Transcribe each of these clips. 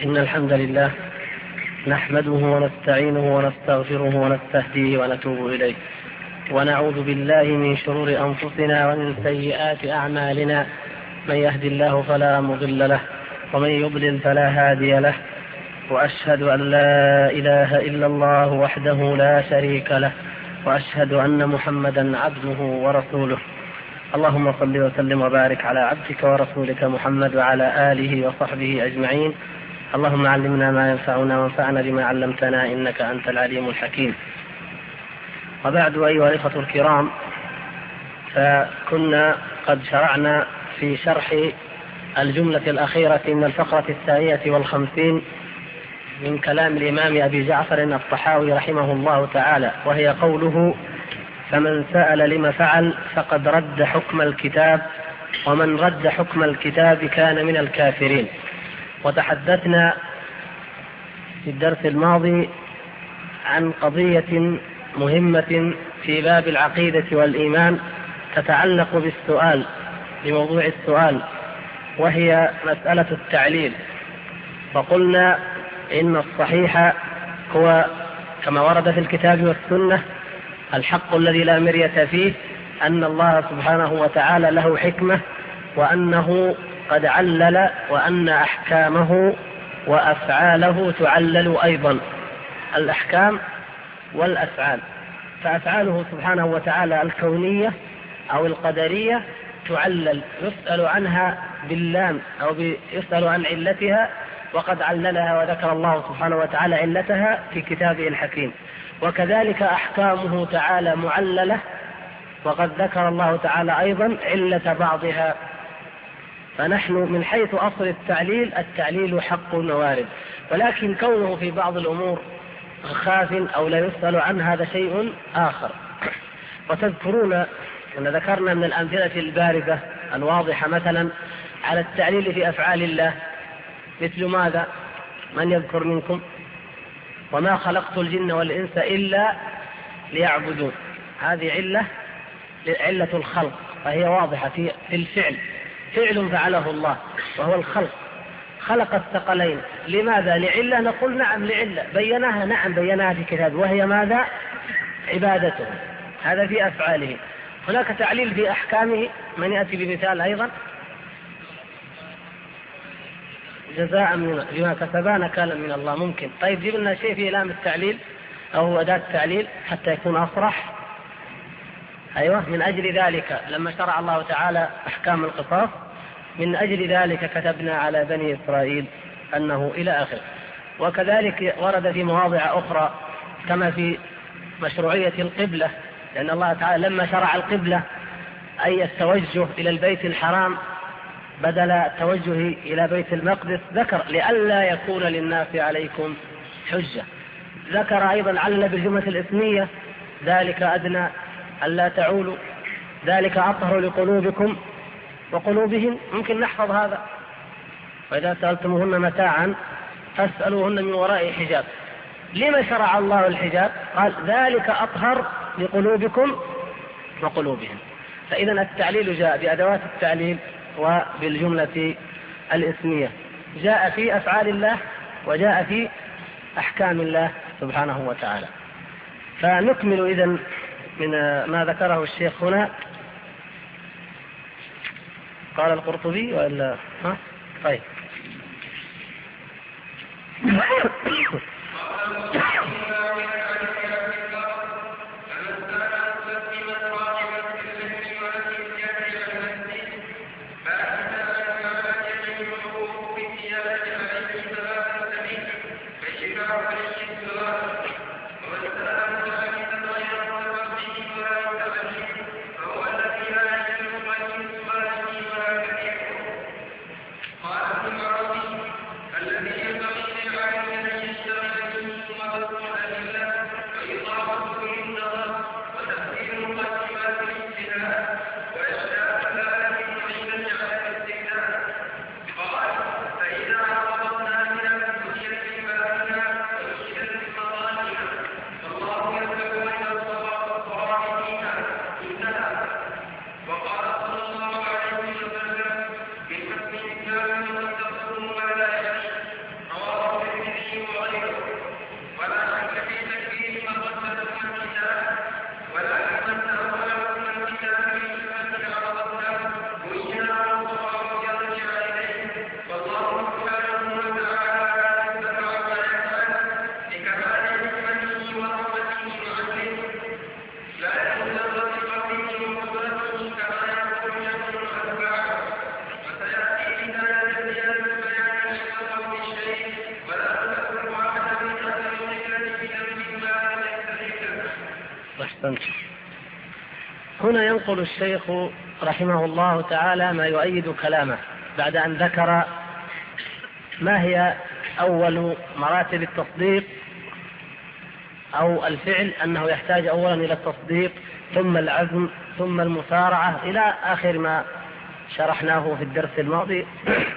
إن الحمد لله نحمده ونستعينه ونستغفره ونستهديه ونتوب إليه، ونعوذ بالله من شرور أنفسنا ومن سيئات أعمالنا. من يهد الله فلا مضل له ومن يضلل فلا هادي له، وأشهد أن لا إله إلا الله وحده لا شريك له، وأشهد أن محمدا عبده ورسوله. اللهم صل وسلم وبارك على عبدك ورسولك محمد وعلى آله وصحبه أجمعين. اللهم علمنا ما ينفعنا وانفعنا بما علمتنا إنك أنت العليم الحكيم. وبعد أيها الإخوة الكرام، فكنا قد شرعنا في شرح الجملة الأخيرة من الفقرة 52 من كلام الإمام أبي جعفر الطحاوي رحمه الله تعالى، وهي قوله: فمن سأل لما فعل فقد رد حكم الكتاب، ومن رد حكم الكتاب كان من الكافرين. وتحدثنا في الدرس الماضي عن قضية مهمة في باب العقيدة والإيمان تتعلق بالسؤال، بموضوع السؤال، وهي مسألة التعليل. وقلنا إن الصحيح هو كما ورد في الكتاب والسنة الحق الذي لا مرية فيه، أن الله سبحانه وتعالى له حكمة، وأنه قد علل، وأن أحكامه وأفعاله تعلل أيضا، الأحكام والأفعال. فأفعاله سبحانه وتعالى الكونية أو القدرية تعلل، يسأل عنها باللام أو يسأل عن علتها، وقد عللها وذكر الله سبحانه وتعالى علتها في كتابه الحكيم. وكذلك أحكامه تعالى معللة، وقد ذكر الله تعالى أيضا علة بعضها. فنحن من حيث أصل التعليل حق وارد، ولكن كونه في بعض الأمور خاف أو لا يسأل عن هذا شيء آخر. وتذكرون أن ذكرنا من الأمثلة البارزة الواضحة مثلا على التعليل في أفعال الله، مثل ماذا؟ من يذكر منكم؟ وما خلقت الجن والإنس إلا ليعبدون. هذه علة الخلق، فهي واضحة في الفعل، فعل فعله الله وهو الخلق. خلق الثقلين لماذا؟ لعلة. نقول نعم لعلة، بيناها، نعم بيناها في كتاب، وهي ماذا؟ عبادته. هذا في أفعاله. هناك تعليل في أحكامه. من يأتي بمثال أيضا؟ جزاء بما كسبا نكالا من الله. ممكن. طيب جيب لنا شيء في لام التعليل أو أداة التعليل حتى يكون أصرح. أيوة. من أجل ذلك لما شرع الله تعالى أحكام القصاص، من أجل ذلك كتبنا على بني إسرائيل أنه إلى آخر. وكذلك ورد في مواضع أخرى كما في مشروعية القبلة، لأن الله تعالى لما شرع القبلة أي التوجه إلى البيت الحرام بدل التوجه إلى بيت المقدس، ذكر لئلا يكون للناس عليكم حجة. ذكر أيضا علل بالجملة الإسمية: ذلك أدنى ألا تعولوا، ذلك أطهر لقلوبكم وقلوبهم. ممكن نحفظ هذا. وإذا سألتموهن متاعا فاسألوهن من وراء حجاب. لما شرع الله الحجاب؟ قال ذلك أطهر لقلوبكم وقلوبهم. فإذا التعليل جاء بأدوات التعليل وبالجملة الإسمية، جاء في أفعال الله وجاء في أحكام الله سبحانه وتعالى. فنكمل إذن من ما ذكره الشيخ هنا. قال القرطبي وإلا طيب. وقال أحسنت. هنا ينقل الشيخ رحمه الله تعالى ما يؤيد كلامه بعد أن ذكر ما هي أول مراتب التصديق أو الفعل، أنه يحتاج أولا إلى التصديق ثم العزم ثم المسارعة إلى آخر ما شرحناه في الدرس الماضي.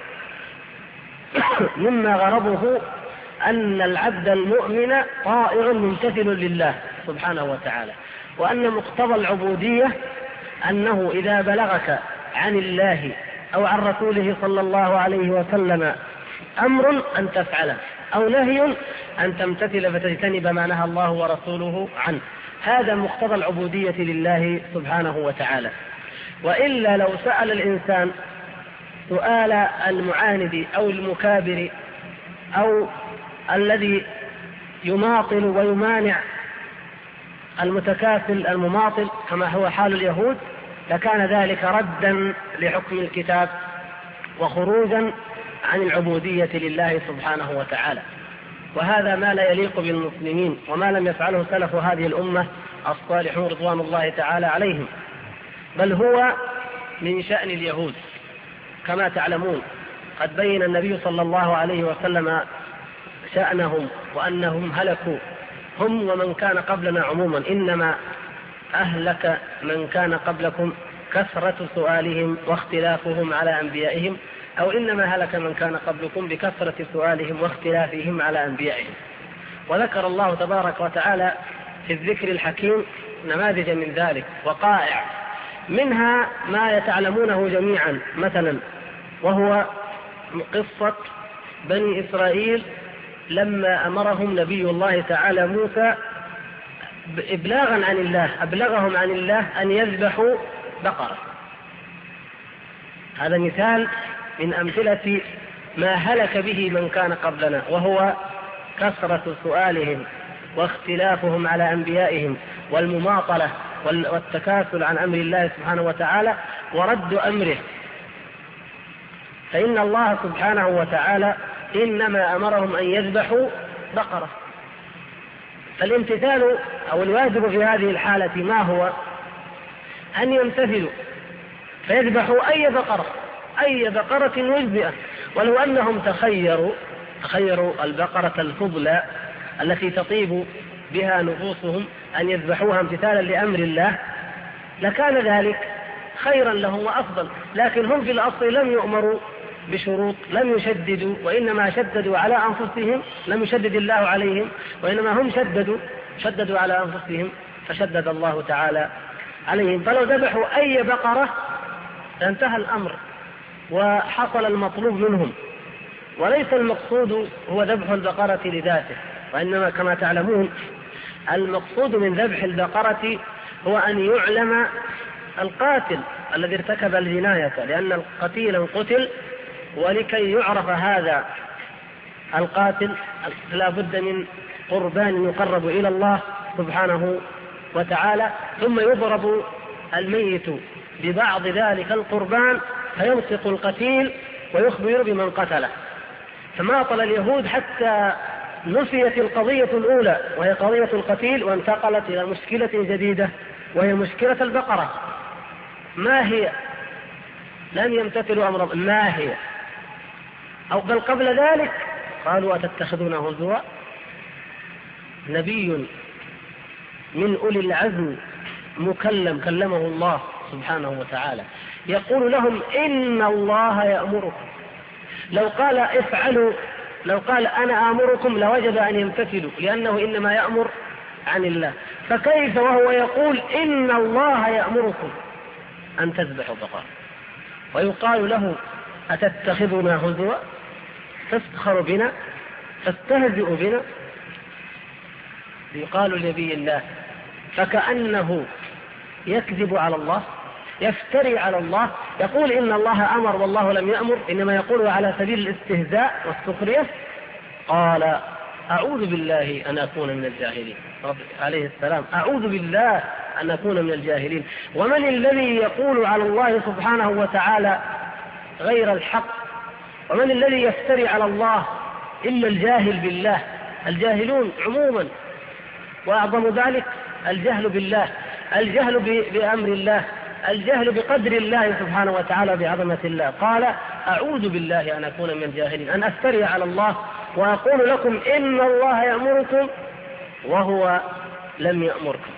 مما غرضه أن العبد المؤمن طائع ممتثل لله سبحانه وتعالى، وأن مقتضى العبودية أنه إذا بلغك عن الله أو عن رسوله صلى الله عليه وسلم أمر أن تفعله أو نهي أن تمتثل فتجتنب ما نهى الله ورسوله عنه. هذا مقتضى العبودية لله سبحانه وتعالى. وإلا لو سأل الإنسان سؤال المعاند أو المكابر أو الذي يماطل ويمانع المتكاسل المماطل كما هو حال اليهود، لكان ذلك ردا لحكم الكتاب وخروجا عن العبودية لله سبحانه وتعالى. وهذا ما لا يليق بالمسلمين، وما لم يفعله سلف هذه الأمة الصالحون رضوان الله تعالى عليهم، بل هو من شأن اليهود كما تعلمون. قد بين النبي صلى الله عليه وسلم شأنهم وأنهم هلكوا هم ومن كان قبلنا عموما. إنما أهلك من كان قبلكم كثرة سؤالهم واختلافهم على أنبيائهم، أو إنما هلك من كان قبلكم بكثرة سؤالهم واختلافهم على أنبيائهم. وذكر الله تبارك وتعالى في الذكر الحكيم نماذج من ذلك وقائع، منها ما يتعلمونه جميعا مثلا، وهو قصة بني إسرائيل لما أمرهم نبي الله تعالى موسى إبلاغا عن الله، أبلغهم عن الله أن يذبحوا بقرة. هذا مثال من أمثلة ما هلك به من كان قبلنا، وهو كثرة سؤالهم واختلافهم على أنبيائهم والمماطلة والتكاسل عن أمر الله سبحانه وتعالى ورد أمره. فإن الله سبحانه وتعالى إنما أمرهم أن يذبحوا بقرة. فالامتثال أو الواجب في هذه الحالة ما هو؟ أن يمتثلوا فيذبحوا أي بقرة مجزئة، ولو أنهم تخيروا البقرة الفضلى التي تطيب بها نفوسهم أن يذبحوها امتثالا لأمر الله لكان ذلك خيرا لهم وأفضل. لكن هم في الأصل لم يؤمروا بشروط، لم يشددوا، وإنما شددوا على أنفسهم، لم يشدد الله عليهم، وإنما هم شددوا على أنفسهم فشدد الله تعالى عليهم. فلو ذبحوا أي بقرة انتهى الأمر وحصل المطلوب منهم. وليس المقصود هو ذبح البقرة لذاته، وإنما كما تعلمون المقصود من ذبح البقرة هو أن يعلم القاتل الذي ارتكب الجناية، لأن القتيل قتل، ولكي يعرف هذا القاتل لا بد من قربان يقرب إلى الله سبحانه وتعالى، ثم يضرب الميت ببعض ذلك القربان فيمسك القتيل ويخبر بمن قتله. فماطل اليهود حتى نسيت القضية الأولى وهي قضية القتيل، وانتقلت إلى مشكلة جديدة وهي مشكلة البقرة. ما هي؟ لم يمتثلوا أمر ما هي؟ أو بل قبل ذلك قالوا أتتخذونه هزوا. نبي من أولي العزم مكلم كلمه الله سبحانه وتعالى يقول لهم إن الله يأمركم. لو قال افعلوا، لو قال أنا آمركم لوجب أن يمتثلوا، لأنه إنما يأمر عن الله. فكيف وهو يقول إن الله يأمركم أن تذبحوا بقرة، ويقال له أتتخذنا هزوا، تسخر بنا، تستهزئ بنا. يقال لنبي الله فكأنه يكذب على الله، يفتري على الله، يقول إن الله أمر والله لم يأمر، إنما يقول على سبيل الاستهزاء والسخرية. قال أعوذ بالله أن أكون من الجاهلين، عليه السلام أعوذ بالله أن أكون من الجاهلين. ومن الذي يقول على الله سبحانه وتعالى غير الحق؟ ومن الذي يفتري على الله إلا الجاهل بالله، الجاهلون عموما، وأعظم ذلك الجهل بالله، الجهل بأمر الله، الجهل بقدر الله سبحانه وتعالى بعظمة الله. قال أعوذ بالله أن أكون من الجاهلين، أن أفتري على الله وأقول لكم إن الله يأمركم وهو لم يأمركم.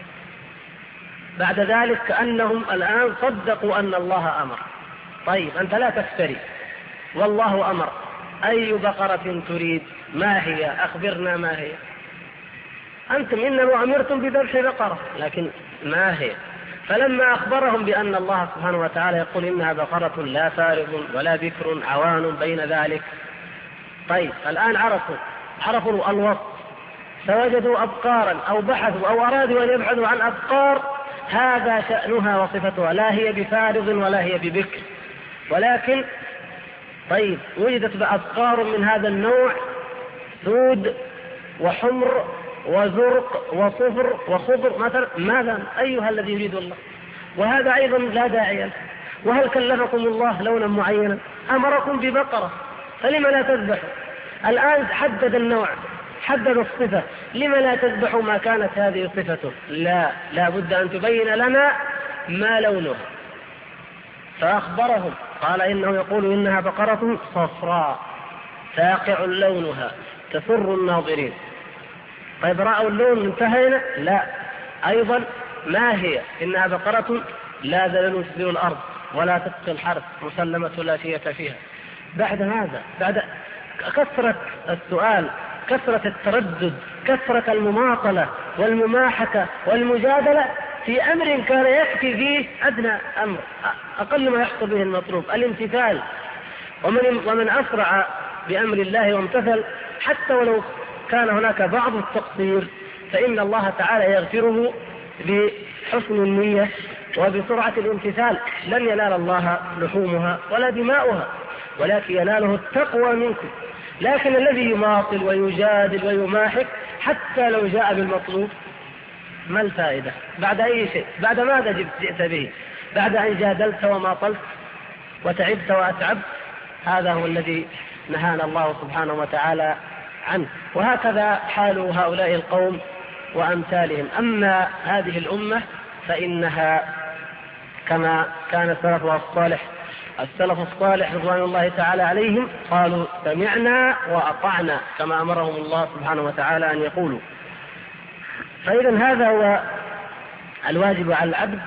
بعد ذلك كأنهم الآن صدقوا أن الله أمر. طيب أنت لا تفتري والله أمر، أي بقرة تريد؟ ما هي؟ أخبرنا ما هي. أنتم إنما أمرتم بذبح بقرة، لكن ما هي؟ فلما أخبرهم بأن الله سبحانه وتعالى يقول إنها بقرة لا فارض ولا بكر عوان بين ذلك، طيب الآن عرفوا الوصف، فوجدوا أبقارا أو بحثوا أو أرادوا أن يبحثوا عن أبقار هذا شأنها وصفتها، لا هي بفارض ولا هي ببكر، ولكن طيب وجدت بأبقار من هذا النوع سود وحمر وزرق وصفر وخضر مثلا، ماذا أيها الذي يريد الله؟ وهذا أيضا لا داعي له. وهل كلفكم الله لونا معينا؟ أمركم ببقرة، فلما لا تذبحوا؟ الآن حدد النوع، حدد الصفة، لما لا تذبحوا ما كانت هذه صفته؟ لا بد أن تبين لنا ما لونها. فأخبرهم قال إنه يقول إنها بقرة صفراء فاقع لونها تسر الناظرين. طيب رأوا اللون انتهينا؟ لا، أيضا ما هي؟ إنها بقرة لا ذلول تثير الأرض ولا تسقي الحرث مسلمة لا شية فيها. بعد هذا، بعد كثرة السؤال، كثرة التردد، كثرة المماطلة والمماحكة والمجادلة في أمر كان يكفي فيه أدنى أمر، أقل ما يحصل به المطلوب الامتثال. ومن أسرع بأمر الله وامتثل حتى ولو كان هناك بعض التقصير فإن الله تعالى يغفره بحسن النية وبسرعة الامتثال. لن ينال الله لحومها ولا دماؤها، ولكن يناله التقوى منكم. لكن الذي يماطل ويجادل ويماحك حتى لو جاء بالمطلوب ما الفائدة؟ بعد أي شيء؟ بعد ماذا جئت به؟ بعد أن جادلت وماطلت وتعبت وأتعبت. هذا هو الذي نهانا الله سبحانه وتعالى عنه. وهكذا حال هؤلاء القوم وأمثالهم. أما هذه الأمة فإنها كما كان السلف الصالح رضوان الله تعالى عليهم قالوا سمعنا وأطعنا كما أمرهم الله سبحانه وتعالى أن يقولوا. فإذا هذا هو الواجب على العبد.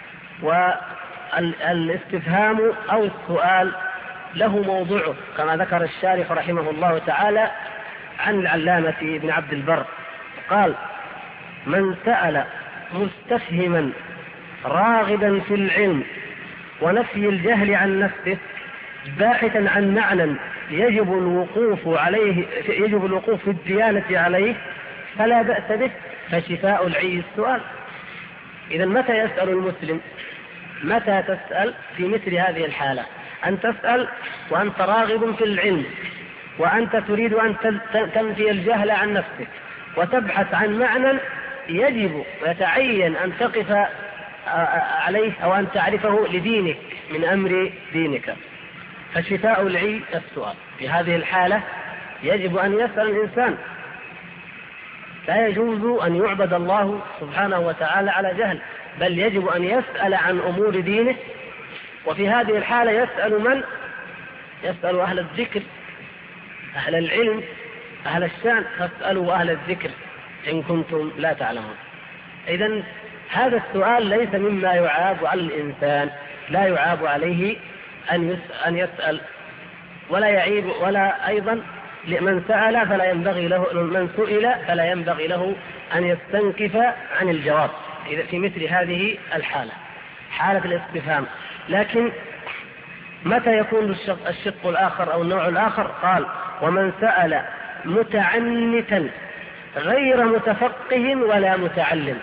والاستفهام أو السؤال له موضوعه كما ذكر الشارح رحمه الله تعالى عن العلامة ابن عبد البر قال: من سأل مستفهما راغبا في العلم ونفي الجهل عن نفسه باحثا عن معنى يجب الوقوف في الديانة عليه فلا بأس به، فشفاء العي السؤال. إذا متى يسأل المسلم؟ متى تسأل؟ في مثل هذه الحالة، أن تسأل وأنت راغب في العلم وأنت تريد أن تنفي الجهل عن نفسك وتبحث عن معنى يجب ويتعين أن تقف عليه أو أن تعرفه لدينك من أمر دينك، فشفاء العي السؤال. في هذه الحالة يجب أن يسأل الإنسان، لا يجوز أن يعبد الله سبحانه وتعالى على جهل، بل يجب أن يسأل عن أمور دينه. وفي هذه الحالة يسأل يسأل أهل الذكر، أهل العلم، أهل الشأن، فاسألوا أهل الذكر إن كنتم لا تعلمون. إذن هذا السؤال ليس مما يعاب على الإنسان، لا يعاب عليه أن يسأل، ولا يعيب، ولا أيضا من سأل فلا ينبغي له، من سئل فلا ينبغي له أن يستنكف عن الجواب إذا في مثل هذه الحالة، حالة الاستفهام. لكن متى يكون الشق الآخر أو النوع الآخر؟ قال: ومن سأل متعنتا غير متفقه ولا متعلم.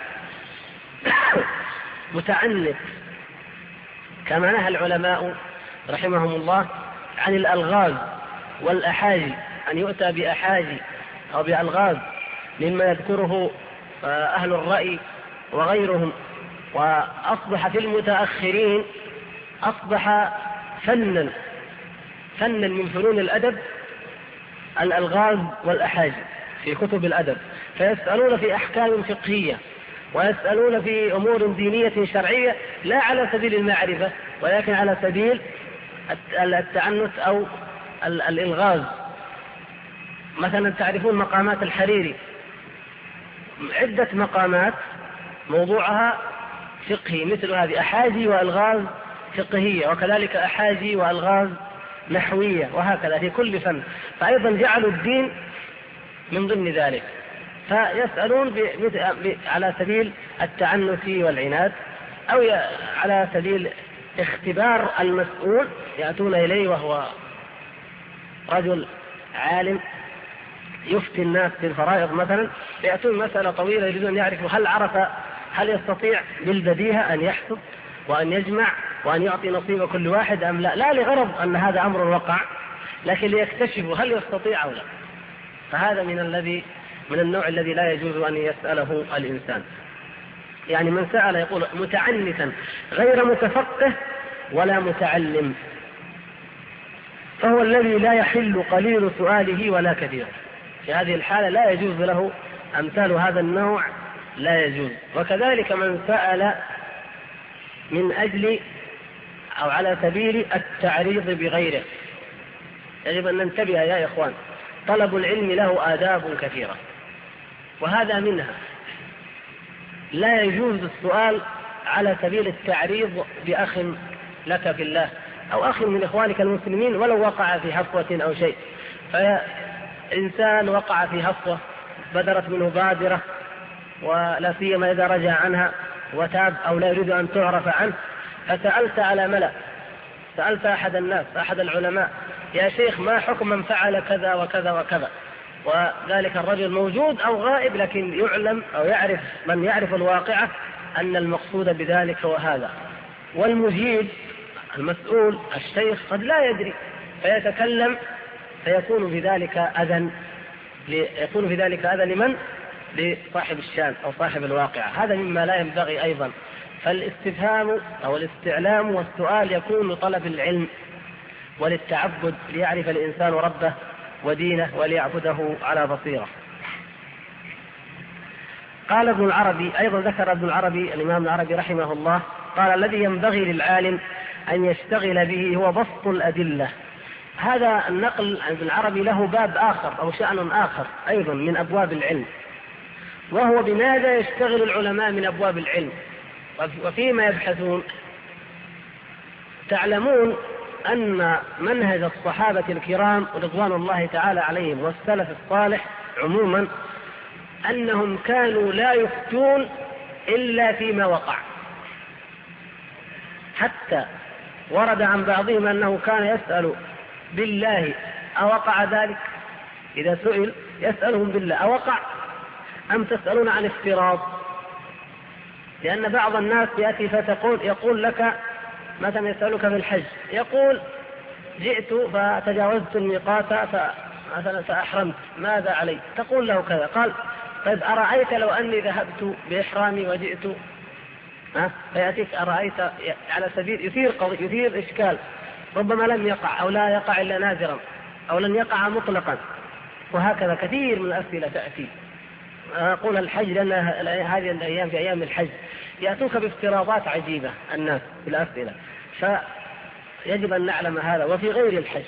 متعنت كما نهى العلماء رحمهم الله عن الألغاز والأحاجي، أن يؤتى بأحاجي أو بألغاز مما يذكره أهل الرأي وغيرهم. وأصبح في المتأخرين أصبح فنا من فنون الأدب الألغاز والأحاجي في كتب الأدب، فيسألون في أحكام فقهية ويسألون في أمور دينية شرعية لا على سبيل المعرفة ولكن على سبيل التعنت أو الإلغاز. مثلا تعرفون مقامات الحريري، عدة مقامات موضوعها فقهي مثل هذه، أحاجي وألغاز فقهية، وكذلك أحاجي وألغاز نحوية، وهكذا في كل فن. فأيضا جعلوا الدين من ضمن ذلك، فيسألون على سبيل التعنت والعناد أو على سبيل اختبار المسؤول. يأتون إليه وهو رجل عالم يفتي الناس في الفرائض مثلا، يأتون مسألة طويلة يريدون أن يعرفوا هل يستطيع بالبديهة أن يحسب وأن يجمع وأن يعطي نصيب كل واحد أم لا، لا لغرض أن هذا أمر وقع، لكن ليكتشفوا هل يستطيع أو لا. فهذا من النوع الذي لا يجوز أن يسأله الإنسان. يعني من سأل يقول متعنتا غير متفقه ولا متعلم، فهو الذي لا يحل قليل سؤاله ولا كثير. في هذه الحالة لا يجوز له، أمثال هذا النوع لا يجوز. وكذلك من سأل من أجل أو على سبيل التعريض بغيره، يجب أن ننتبه يا إخوان، طلب العلم له آداب كثيرة وهذا منها. لا يجوز السؤال على سبيل التعريض بأخ لك في الله أو أخ من إخوانك المسلمين ولو وقع في هفوة أو شيء، فإنسان وقع في هفوة بدرت منه بادرة ولا سيما إذا رجع عنها وتاب أو لا يريد أن تعرف عنه، فسألت على ملأ، سألت أحد الناس أحد العلماء يا شيخ ما حكم من فعل كذا وكذا وكذا، وذلك الرجل موجود أو غائب لكن يعلم أو يعرف من يعرف الواقعة أن المقصود بذلك هو هذا، والمجيب المسؤول الشيخ قد لا يدري فيتكلم فيكون في ذلك أذى لمن؟ لصاحب الشان أو صاحب الواقعة. هذا مما لا ينبغي أيضا. فالاستفهام أو الاستعلام والسؤال يكون لطلب العلم وللتعبد ليعرف الإنسان ربه ودينه وليعبده على بصيرة. قال ابن العربي أيضا، ذكر ابن العربي الإمام العربي رحمه الله قال الذي ينبغي للعالم أن يشتغل به هو بسط الأدلة. هذا النقل عن ابن العربي له باب آخر أو شأن آخر أيضا من أبواب العلم، وهو بماذا يشتغل العلماء من أبواب العلم وفيما يبحثون. تعلمون أن منهج الصحابة الكرام رضوان الله تعالى عليهم والسلف الصالح عموما أنهم كانوا لا يفتون إلا فيما وقع، حتى ورد عن بعضهم أنه كان يسأل بالله أوقع ذلك، إذا سئل يسألهم بالله أوقع أم تسألون عن افتراض؟ لأن بعض الناس يأتي يقول لك مثلا يسألك في الحج، يقول جئت فتجاوزت الميقات مثلا فأحرمت ماذا علي؟ تقول له كذا، قال طيب أرأيت لو أني ذهبت بإحرامي وجئت فيأتيك أرأيت على سبيل يثير إشكال ربما لم يقع أو لا يقع إلا نادرا أو لن يقع مطلقا، وهكذا كثير من الأسئلة تأتي. أقول الحج لأن هذه الأيام في أيام الحج يأتوك بافتراضات عجيبة الناس في الأسئلة، فيجب أن نعلم هذا. وفي غير الحج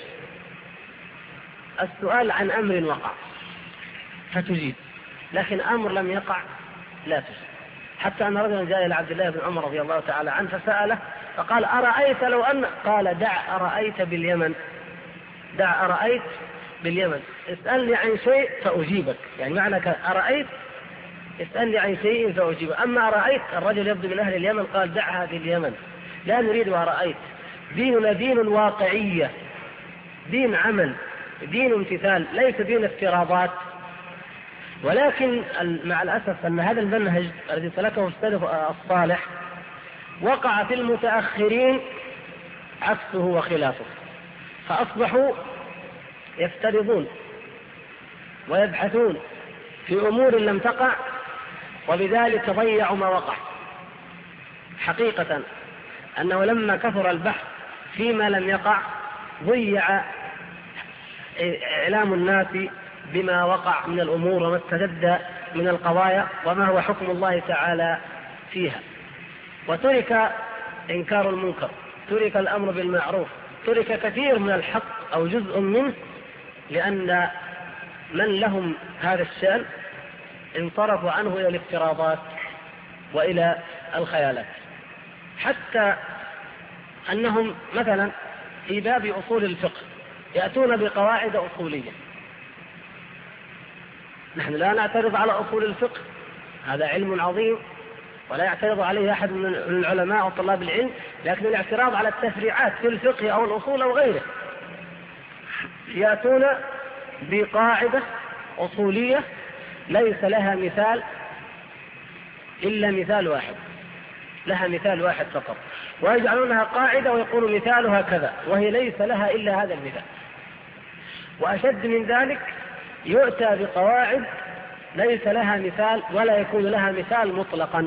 السؤال عن أمر وقع فتجيب، لكن أمر لم يقع لا تجيب. حتى أن رجلا جاء إلى عبد الله بن عمر رضي الله تعالى عنه فسأله فقال أرأيت لو أن، قال دع أرأيت باليمن، دع أرأيت باليمن، اسألني عن شيء فأجيبك. يعني معنى أرأيت اسألني عن شيء فأجيبك. أما أرأيت الرجل يبدو من أهل اليمن قال دعها باليمن، لا نريد أرأيت. ديننا دين واقعية، دين عمل، دين امتثال، ليس دين افتراضات. ولكن مع الأسف أن هذا المنهج الذي سلكه السلف الصالح وقع في المتأخرين عكسه وخلافه، فأصبحوا يفترضون ويبحثون في أمور لم تقع، وبذلك ضيعوا ما وقع. حقيقة أنه لما كثر البحث فيما لم يقع ضيع إعلام الناس بما وقع من الأمور وما استجد من القضايا وما هو حكم الله تعالى فيها، وترك إنكار المنكر، ترك الأمر بالمعروف، ترك كثير من الحق أو جزء منه، لأن من لهم هذا الشأن انصرفوا عنه إلى الافتراضات وإلى الخيالات، حتى أنهم مثلا في باب أصول الفقه يأتون بقواعد أصولية. نحن لا نعترض على أصول الفقه، هذا علم عظيم ولا يعترض عليه أحد من العلماء وطلاب العلم، لكن الاعتراض على التفريعات في الفقه أو الأصول أو غيره. يأتون بقاعدة أصولية ليس لها مثال إلا مثال واحد، لها مثال واحد فقط، ويجعلونها قاعدة ويقولوا مثالها كذا، وهي ليس لها إلا هذا المثال. وأشد من ذلك يؤتى بقواعد ليس لها مثال ولا يكون لها مثال مطلقا،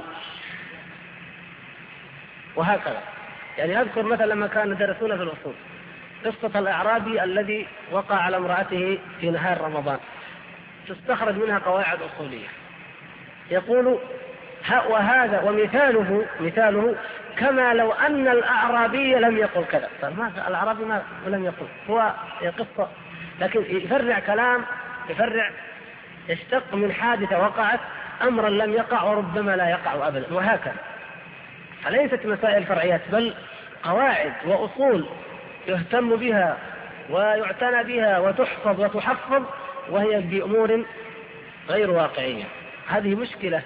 وهكذا. يعني أذكر مثلا لما كانوا يدرسون في الأصول قصة الأعرابي الذي وقع على امرأته في نهار رمضان، تستخرج منها قواعد أصولية، يقول وهذا مثاله كما لو أن الأعرابي لم يقل كذا. فما الأعرابي ما لم يقل، هو قصة، لكن يفرع كلام، يفرع يشتق من حادثة وقعت أمرا لم يقع وربما لا يقع أبدا، وهكذا. فليست مسائل فرعيات، بل قواعد وأصول يهتم بها ويعتنى بها وتحفظ وتحفظ، وهي بأمور غير واقعية. هذه مشكلة.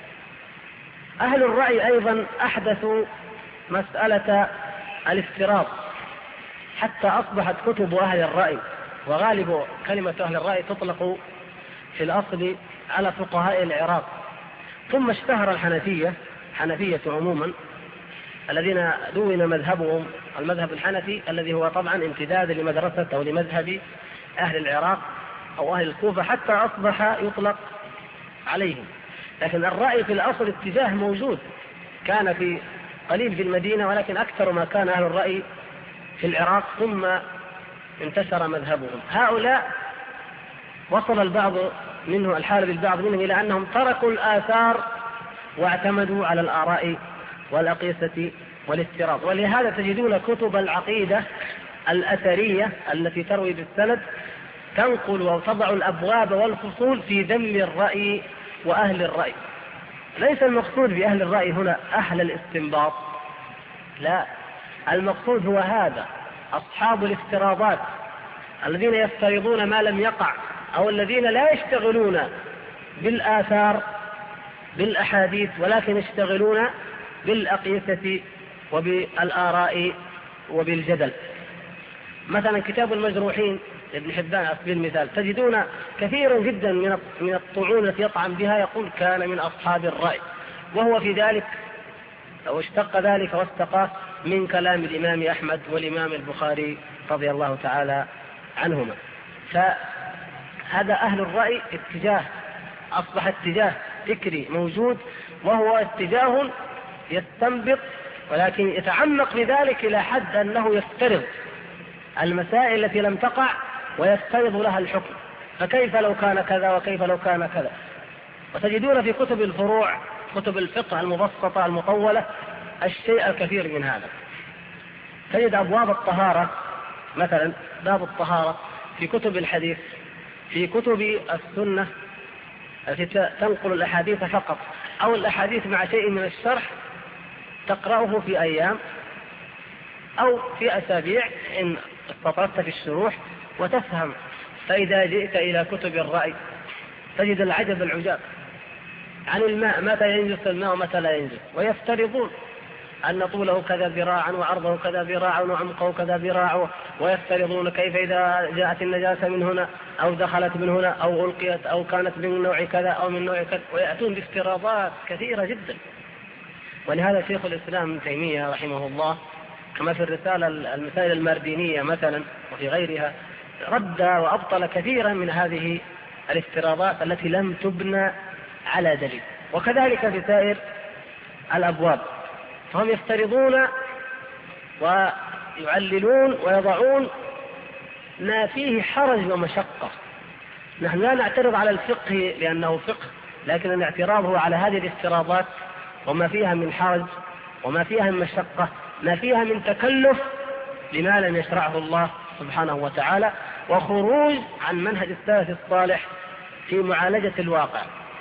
أهل الرأي أيضا أحدثوا مسألة الافتراض، حتى أصبحت كتب أهل الرأي، وغالب كلمة أهل الرأي تطلق في الأصل على فقهاء العراق، ثم اشتهر الحنفية عموما، الذين دون مذهبهم المذهب الحنفي، الذي هو طبعا امتداد لمدرسة أو لمذهب أهل العراق أو أهل الكوفة، حتى أصبح يطلق عليهم. لكن الرأي في الأصل اتجاه موجود، كان في قليل في المدينة، ولكن أكثر ما كان أهل الرأي في العراق، ثم انتشر مذهبهم. هؤلاء وصل الحال بالبعض منهم إلى أنهم تركوا الآثار واعتمدوا على الآراء والأقيسة والافتراض، ولهذا تجدون كتب العقيدة الأثرية التي تروي بالسند تنقل وتضع الأبواب والفصول في ذم الرأي وأهل الرأي. ليس المقصود بأهل الرأي هنا أهل الاستنباط، لا، المقصود هو هذا أصحاب الافتراضات الذين يفترضون ما لم يقع، أو الذين لا يشتغلون بالآثار بالأحاديث، ولكن يشتغلون بالأقيسة وبالآراء وبالجدل. مثلا كتاب المجروحين ابن حبان على سبيل المثال، تجدون كثيرا جدا من الطعون التي يطعن بها يقول كان من أصحاب الرأي، وهو في ذلك أو اشتق ذلك واستقاه من كلام الإمام أحمد والإمام البخاري رضي الله تعالى عنهما. فهذا أهل الرأي أصبح اتجاه فكري موجود، وهو اتجاه يستنبط، ولكن يتعمق بذلك إلى حد أنه يفترض المسائل التي لم تقع ويفترض لها الحكم، فكيف لو كان كذا وكيف لو كان كذا. وتجدون في كتب الفروع، كتب الفقه المبسطة المطولة، الشيء الكثير من هذا. تجد أبواب الطهارة، مثلا باب الطهارة في كتب الحديث، في كتب السنة التي تنقل الأحاديث فقط، أو الأحاديث مع شيء من الشرح، تقرأه في أيام أو في أسابيع إن استطردت في الشروح وتفهم. فإذا جئت إلى كتب الرأي تجد العجب العجاب عن الماء، متى ينجس الماء ومتى لا ينجس، ويفترضون أن طوله كذا ذراعا وعرضه كذا ذراعا وعمقه كذا ذراع، ويفترضون كيف إذا جاءت النجاسة من هنا أو دخلت من هنا أو ألقيت أو كانت من نوع كذا أو من نوع كذا، ويأتون بافتراضات كثيرة جدا. ولهذا شيخ الإسلام ابن تيمية رحمه الله كما في الرسالة المسائل الماردينية مثلا وفي غيرها رد وأبطل كثيرا من هذه الافتراضات التي لم تبنى على دليل. وكذلك في سائر الأبواب، فهم يفترضون ويعللون ويضعون ما فيه حرج ومشقة. نحن لا نعترض على الفقه لأنه فقه، لكن الاعتراض هو على هذه الافتراضات وما فيها من حرج وما فيها من مشقة، ما فيها من تكلف لما لم يشرعه الله سبحانه وتعالى، وخروج عن منهج السلف الصالح في معالجة الواقع.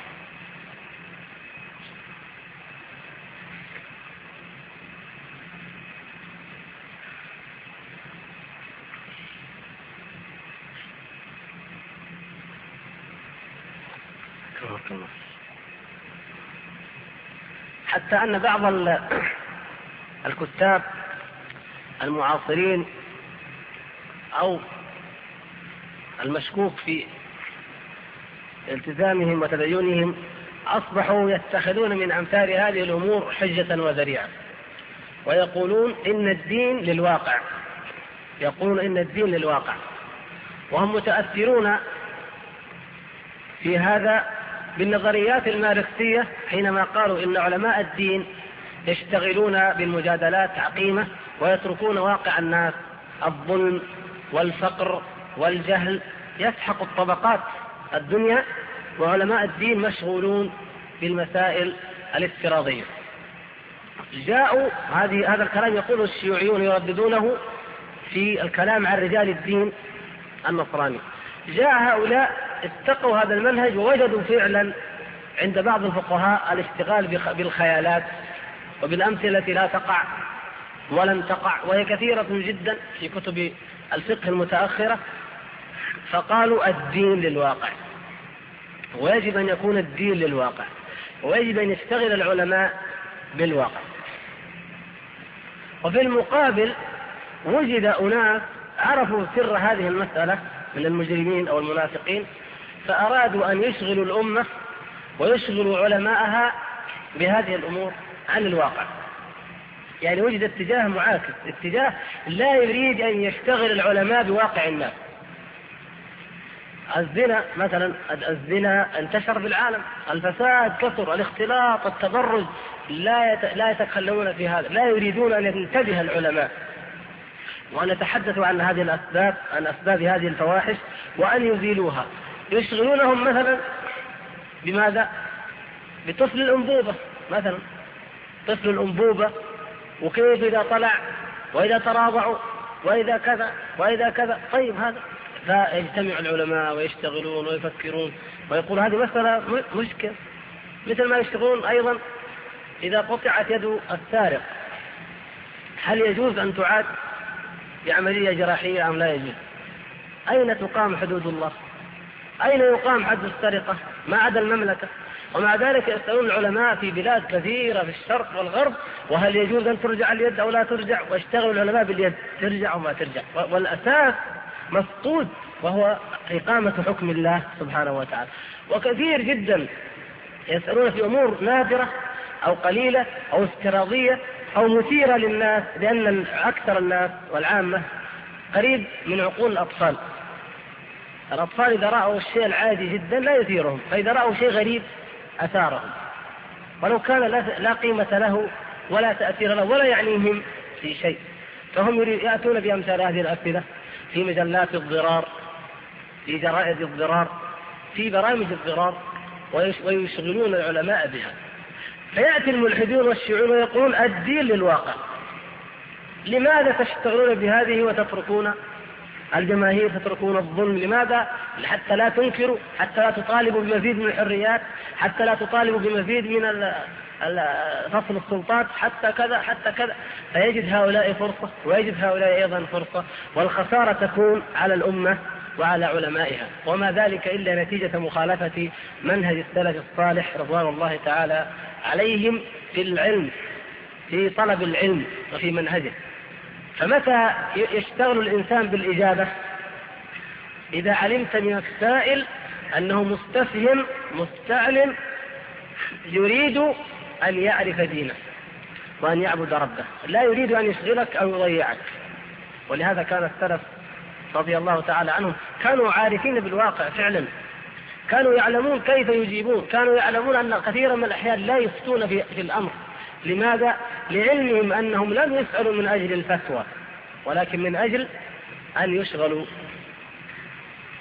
حتى أن بعض الكتاب المعاصرين أو المشكوك في التزامهم وتدينهم أصبحوا يتخذون من أمثال هذه الأمور حجة وذريعة، ويقولون إن الدين للواقع، يقولون إن الدين للواقع، وهم متأثرون في هذا بالنظريات الماركسية حينما قالوا إن علماء الدين يشتغلون بالمجادلات عقيمة ويتركون واقع الناس، الظلم والفقر والجهل يسحق الطبقات الدنيا، وعلماء الدين مشغولون بالمسائل الافتراضية. جاءوا هذا الكلام يقوله الشيوعيون يرددونه في الكلام عن رجال الدين النصراني. جاء هؤلاء اتقوا هذا المنهج ووجدوا فعلا عند بعض الفقهاء الاشتغال بالخيالات وبالأمثلة التي لا تقع ولن تقع، وهي كثيرة جدا في كتب الفقه المتأخرة، فقالوا الدين للواقع، ويجب أن يكون الدين للواقع، ويجب أن يشتغل العلماء بالواقع. وفي المقابل وجد أناس عرفوا سر هذه المسألة من المجرمين أو المنافقين، فأرادوا أن يشغلوا الأمة ويشغلوا علماءها بهذه الأمور عن الواقع. يعني وجد اتجاه معاكس، اتجاه لا يريد أن يشتغل العلماء بواقع الناس. الزنا مثلا، الزنا انتشر في العالم، الفساد كثر، الاختلاط، التبرج، لا يتكلمون في هذا، لا يريدون أن ينتبه العلماء وأن يتحدثوا عن هذه الأسباب، عن أسباب هذه الفواحش وأن يزيلوها. يشغلونهم مثلا بماذا؟ بطفل الأنبوبة مثلا، طفل الأنبوبة وكيف إذا طلع وإذا تراضعوا وإذا كذا وإذا كذا. طيب هذا فيجتمع العلماء ويشتغلون ويفكرون ويقول هذه مسألة مشكلة، مثل ما يشتغلون أيضا إذا قطعت يد السارق هل يجوز أن تعاد بعملية جراحية أم لا يجوز؟ أين تقام حدود الله؟ أين يقام حد السرقة ما عدا المملكة؟ ومع ذلك يسألون العلماء في بلاد كثيرة في الشرق والغرب وهل يجوز أن ترجع اليد أو لا ترجع، واشتغلوا العلماء باليد ترجع أو ما ترجع، والأساس مفقود وهو إقامة حكم الله سبحانه وتعالى. وكثير جدا يسألون في أمور نادرة أو قليلة أو افتراضية أو مثيرة للناس، لأن أكثر الناس والعامة قريب من عقول الأطفال. الأطفال إذا رأوا الشيء العادي جدا لا يثيرهم، فإذا رأوا شيء غريب أثارهم، ولو كان لا قيمة له ولا تأثير له ولا يعنيهم في شيء، فهم يأتون بأمثال هذه الأمثلة في مجلات الضرار، في جرائد الضرار، في برامج الضرار، ويشغلون العلماء بها. فيأتي الملحدون والشيوعيون ويقولون الدين للواقع. لماذا تشتغلون بهذه وتتركون الجماهير، تتركون الظلم؟ لماذا؟ حتى لا تنكروا، حتى لا تطالبوا بمزيد من الحريات، حتى لا تطالبوا بمزيد من فصل السلطات، حتى كذا حتى كذا. فيجد هؤلاء فرصة ويجد هؤلاء أيضا فرصة، والخسارة تكون على الأمة وعلى علمائها، وما ذلك إلا نتيجة مخالفة منهج السلف الصالح رضوان الله تعالى عليهم في العلم، في طلب العلم وفي منهجه. فمتى يشتغل الإنسان بالإجابة؟ إذا علمت من السائل أنه مستفهم مستعلم يريد أن يعرف دينه وأن يعبد ربه، لا يريد أن يشغلك أو يضيعك. ولهذا كان السلف رضي الله تعالى عنهم كانوا عارفين بالواقع فعلا، كانوا يعلمون كيف يجيبون، كانوا يعلمون أن كثيرا من الأحيان لا يفتون في الأمر. لماذا؟ لعلمهم أنهم لم يسألوا من أجل الفتوى، ولكن من أجل أن يشغلوا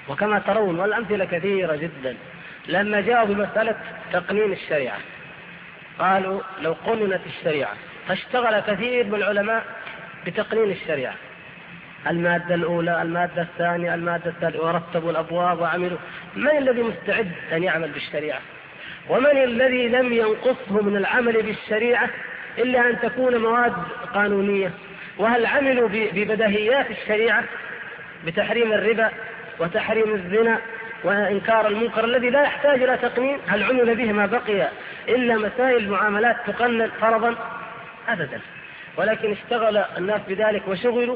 وكما ترون والأمثلة كثيرة جدا. لما جاءوا بمسألة تقنين الشريعة قالوا لو قننت الشريعة، فاشتغل كثير من العلماء بتقنين الشريعة، المادة الأولى، المادة الثانية، المادة الثالثة، ورتبوا الأبواب وعملوا. من الذي مستعد أن يعمل بالشريعة؟ ومن الذي لم ينقصه من العمل بالشريعة إلا أن تكون مواد قانونية؟ وهل عملوا ببديهيات الشريعة بتحريم الربا وتحريم الزنا وإنكار المنكر الذي لا يحتاج إلى تقنين؟ هل عمل به ما بقي إلا مسائل المعاملات تقنن فرضا؟ أبدا. ولكن اشتغل الناس بذلك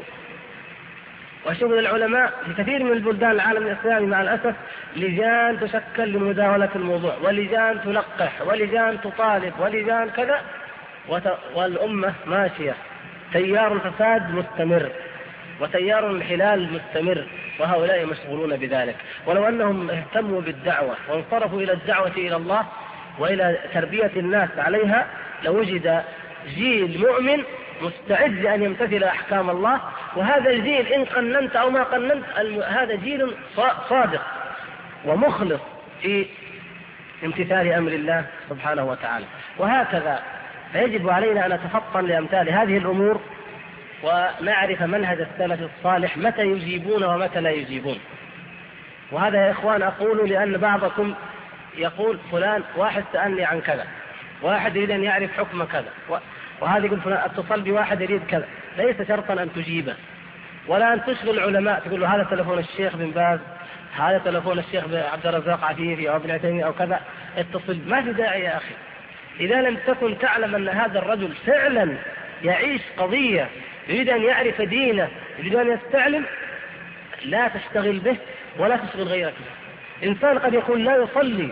وشغل العلماء في كثير من البلدان العالم الإسلامي مع الأسف لجان تشكل لمداولة الموضوع، ولجان تلقح، ولجان تطالب، ولجان كذا، والأمة ماشية، تيار الفساد مستمر وتيار الحلال مستمر، وهؤلاء مشغولون بذلك. ولو أنهم اهتموا بالدعوة وانصرفوا إلى الدعوة إلى الله وإلى تربية الناس عليها لوجد جيل مؤمن مستعد لأن يمتثل أحكام الله. وهذا الجيل إن قننت أو ما قننت هذا جيل صادق ومخلص في امتثال أمر الله سبحانه وتعالى. وهكذا فيجب علينا أن نتفطن لأمثال هذه الأمور ونعرف منهج السلف الصالح متى يجيبون ومتى لا يجيبون. وهذا يا إخوان أقول لأن بعضكم يقول فلان واحد سألني عن كذا، واحد يريد أن يعرف حكم كذا، وهذا يقول فلان اتصل بواحد يريد كذا. ليس شرطا أن تجيبه ولا أن تشغل العلماء تقول له هذا تلفون الشيخ بن باز، هذا تلفون الشيخ عبد الرزاق عفيفي أو ابن عثيمين أو كذا، اتصل. ما في داعي يا أخي. إذا لم تكن تعلم أن هذا الرجل فعلا يعيش قضية يريد أن يعرف دينه، يريد أن يستعلم، لا تشتغل به ولا تشغل غيرك به. إنسان قد يكون لا يصلي،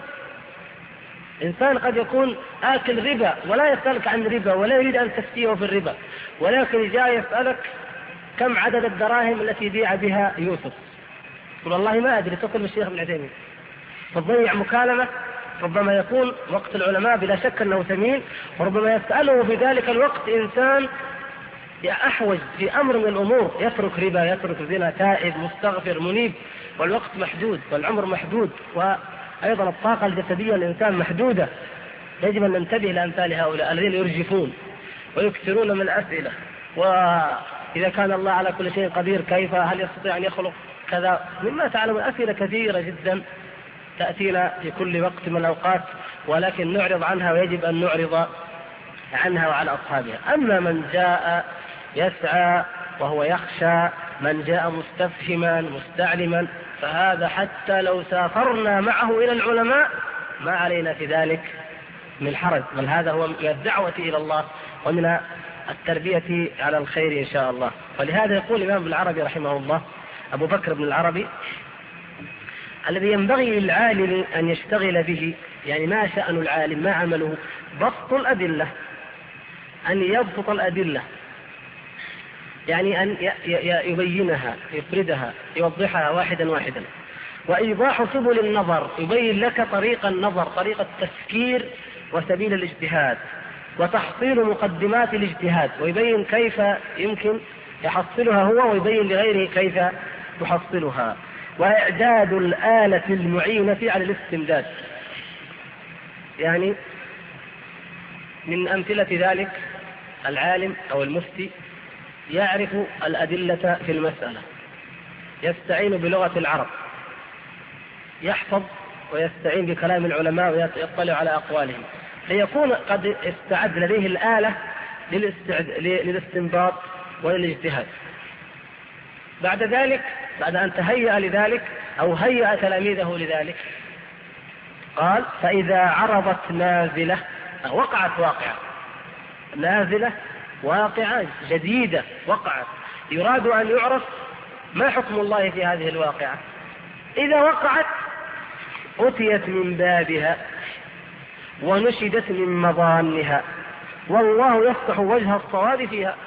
إنسان قد يكون آكل ربا ولا يسألك عن ربا ولا يريد أن تفتيه في الربا، ولكن جاء يسألك كم عدد الدراهم التي بيع بها يوسف، يقول والله ما أدري، تقول الشيخ ابن عثيمين، فتضيع مكالمة. ربما يكون وقت العلماء بلا شك أنه ثمين، وربما يسأله بذلك الوقت إنسان أحوج في أمر من الأمور، يترك ربا، يترك زنا، تائب، مستغفر، منيب، والوقت محدود والعمر محدود، وأيضا الطاقة الجسدية للإنسان محدودة. يجب أن ننتبه لأمثال هؤلاء الذين يرجفون ويكثرون من الأسئلة، وإذا كان الله على كل شيء قدير كيف، هل يستطيع أن يخلق كذا، مما تعلم أسئلة كثيرة جدا تأتينا في كل وقت من الأوقات، ولكن نعرض عنها ويجب أن نعرض عنها وعن أصحابها. أما من جاء يسعى وهو يخشى، من جاء مستفهما مستعلما، فهذا حتى لو سافرنا معه إلى العلماء ما علينا في ذلك من حرج، بل هذا هو من الدعوة إلى الله ومن التربية على الخير إن شاء الله. ولهذا يقول الإمام ابن العربي رحمه الله، أبو بكر بن العربي، الذي ينبغي للعالم أن يشتغل به، يعني ما شأن العالم، ما عمله؟ بسط الأدلة، أن يبسط الأدلة، يعني أن يبينها، يفردها، يوضحها واحدا واحدا. وإيضاح سبل النظر، يبين لك طريق النظر، طريق التفكير وسبيل الاجتهاد، وتحصيل مقدمات الاجتهاد، ويبين كيف يمكن يحصلها هو ويبين لغيره كيف يحصلها. وإعداد الآلة المعينة على الاستمداد، يعني من أمثلة ذلك العالم أو المفتي يعرف الأدلة في المسألة، يستعين بلغة العرب، يحفظ ويستعين بكلام العلماء ويطلع على أقوالهم، فيكون قد استعد لديه الآلة للاستنباط وللاجتهاد. بعد ذلك، بعد أن تهيأ لذلك أو هيأ تلاميذه لذلك، قال فإذا عرضت نازلة، وقعت واقعة، نازلة واقعة جديدة وقعت، يراد أن يعرف ما حكم الله في هذه الواقعة. إذا وقعت أتيت من بابها ونشدت من مظانها، والله يفتح وجه الصواب فيها.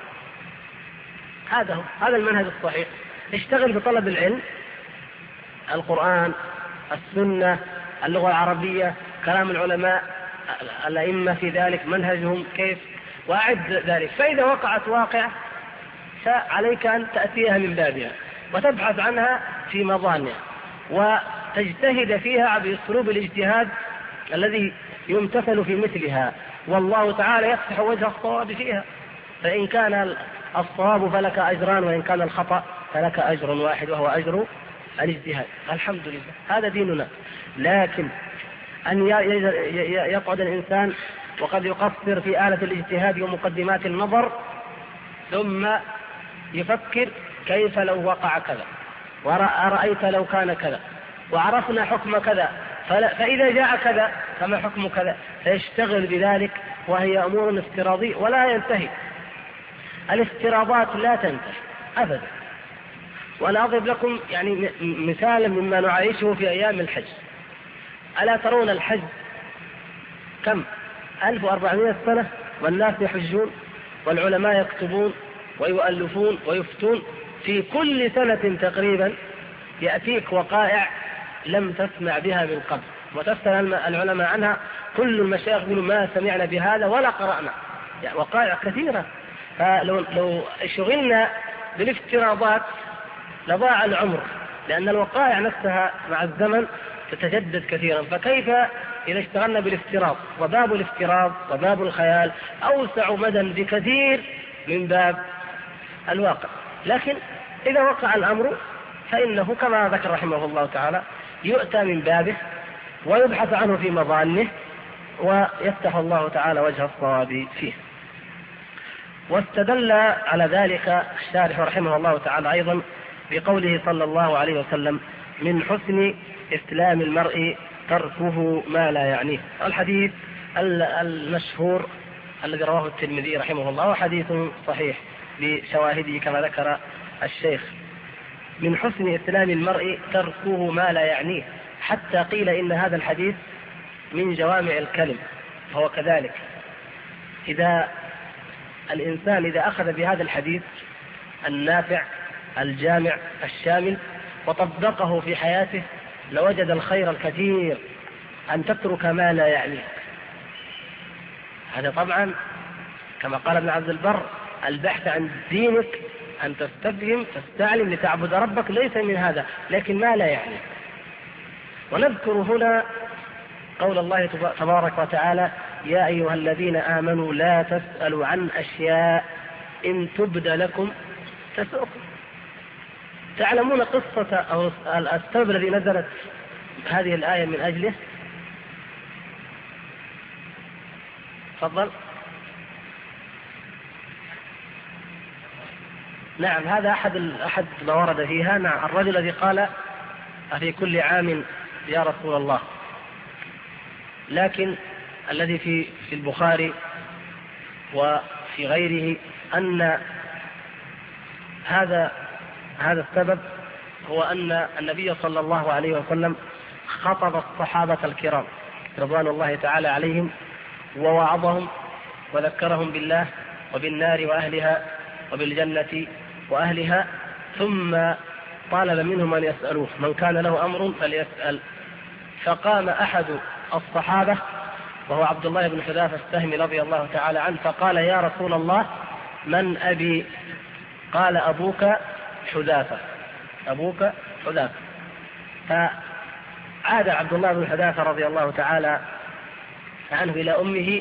هذا المنهج الصحيح. اشتغل بطلب العلم، القرآن، السنة، اللغة العربية، كلام العلماء الأئمة في ذلك، منهجهم كيف، وأعد ذلك. فإذا وقعت واقعة فعليك أن تأتيها من بابها وتبحث عنها في مظانها. وتجتهد فيها بأسلوب الاجتهاد الذي يمتثل في مثلها، والله تعالى يفتح وجه الصواب فيها، فإن كان الصواب فلك أجران، وإن كان الخطأ فلك أجر واحد وهو أجر الاجتهاد. الحمد لله، هذا ديننا. لكن أن يقعد الإنسان وقد يقصر في آلة الاجتهاد ومقدمات النظر، ثم يفكر كيف لو وقع كذا، ورأيت لو كان كذا، وعرفنا حكم كذا، فإذا جاء كذا فما حكم كذا، فيشتغل بذلك، وهي أمور افتراضية ولا ينتهي. الافتراضات لا تنتهي أبدا. وأنا أضرب لكم يعني مثالا مما نعيشه في أيام الحج. ألا ترون الحج كم 1400 سنة والناس يحجون والعلماء يكتبون ويؤلفون ويفتون، في كل سنة تقريبا يأتيك وقائع لم تسمع بها من قبل، وتسأل العلماء عنها، كل المشايخ يقولوا ما سمعنا بهذا ولا قرأنا، يعني وقائع كثيرة. فلو شغلنا بالافتراضات لضاع العمر، لأن الوقائع نفسها مع الزمن تتجدد كثيرا. فكيف إذا اشتغلنا بالافتراض؟ وباب الافتراض وباب الخيال أوسع مدى بكثير من باب الواقع. لكن إذا وقع الأمر فإنه كما ذكر رحمه الله تعالى يؤتى من بابه ويبحث عنه في مظانه، ويفتح الله تعالى وجه الصواب فيه. واستدل على ذلك الشارح رحمه الله تعالى أيضا بقوله صلى الله عليه وسلم: من حسن إسلام المرء تركه ما لا يعنيه. الحديث المشهور الذي رواه الترمذي رحمه الله، وحديث صحيح بشواهده كما ذكر الشيخ. من حسن إسلام المرء تركه ما لا يعنيه، حتى قيل إن هذا الحديث من جوامع الكلم، فهو كذلك. إذا الإنسان إذا أخذ بهذا الحديث النافع الجامع الشامل وطبقه في حياته لوجد الخير الكثير. أن تترك ما لا يعنيك، هذا طبعا كما قال ابن عبد البر: البحث عن دينك، أن تستفهم تستعلم لتعبد ربك، ليس من هذا، لكن ما لا يعنيك. ونذكر هنا قول الله تبارك وتعالى: يا أيها الذين آمنوا لا تسألوا عن أشياء إن تبد لكم تسؤكم. تعلمون قصة أو السبب الذي نزلت هذه الآية من أجله؟ تفضل. نعم، هذا أحد ما ورد فيها. نعم، الرجل الذي قال: أفي كل عام يا رسول الله. لكن الذي في البخاري وفي غيره أن هذا السبب هو أن النبي صلى الله عليه وسلم خطب الصحابة الكرام رضوان الله تعالى عليهم، ووعظهم وذكرهم بالله وبالنار وأهلها وبالجنة وأهلها، ثم طالب منهم أن يسألوه: من كان له أمر فليسأل. فقام أحد الصحابة وهو عبد الله بن حذافة السهمي رضي الله تعالى عنه، فقال: يا رسول الله، من أبي؟ قال: أبوك حذافة، أبوك حذافة. فعاد عبد الله بن حذافة رضي الله تعالى عنه إلى أمه،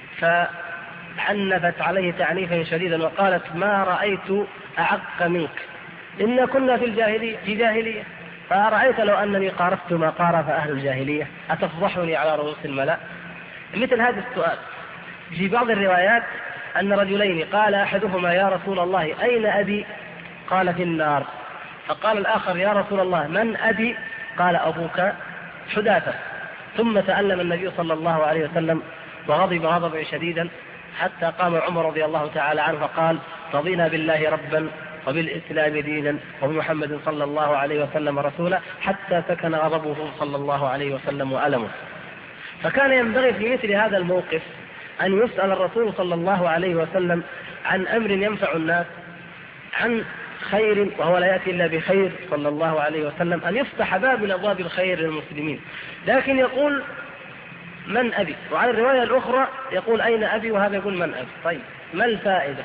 فعنفت عليه تعنيفا شديدا وقالت: ما رأيت أعق منك، إن كنا في جاهلية، فأرأيت لو أنني قارفت ما قارف أهل الجاهلية، أتفضحني على رؤوس الملأ؟ مثل هذا السؤال. في بعض الروايات أن رجلين قال أحدهما: يا رسول الله، أين أبي؟ قال: في النار. فقال الآخر: يا رسول الله، من أبي؟ قال: أبوك حذافة. ثم تألم النبي صلى الله عليه وسلم وغضب غضبا شديدا، حتى قام عمر رضي الله تعالى عنه فقال: رضينا بالله ربا وبالإسلام دينا وبمحمد صلى الله عليه وسلم رسولا، حتى سكن غضبه صلى الله عليه وسلم وألمه. فكان ينبغي في مثل هذا الموقف أن يسأل الرسول صلى الله عليه وسلم عن أمر ينفع الناس، عن خير، وهو لا يأتي إلا بخير صلى الله عليه وسلم، أن يفتح باب من أبواب الخير للمسلمين. لكن يقول: من أبي؟ وعلى الرواية الأخرى يقول: أين أبي؟ وهذا يقول: من أبي؟ طيب، ما الفائدة؟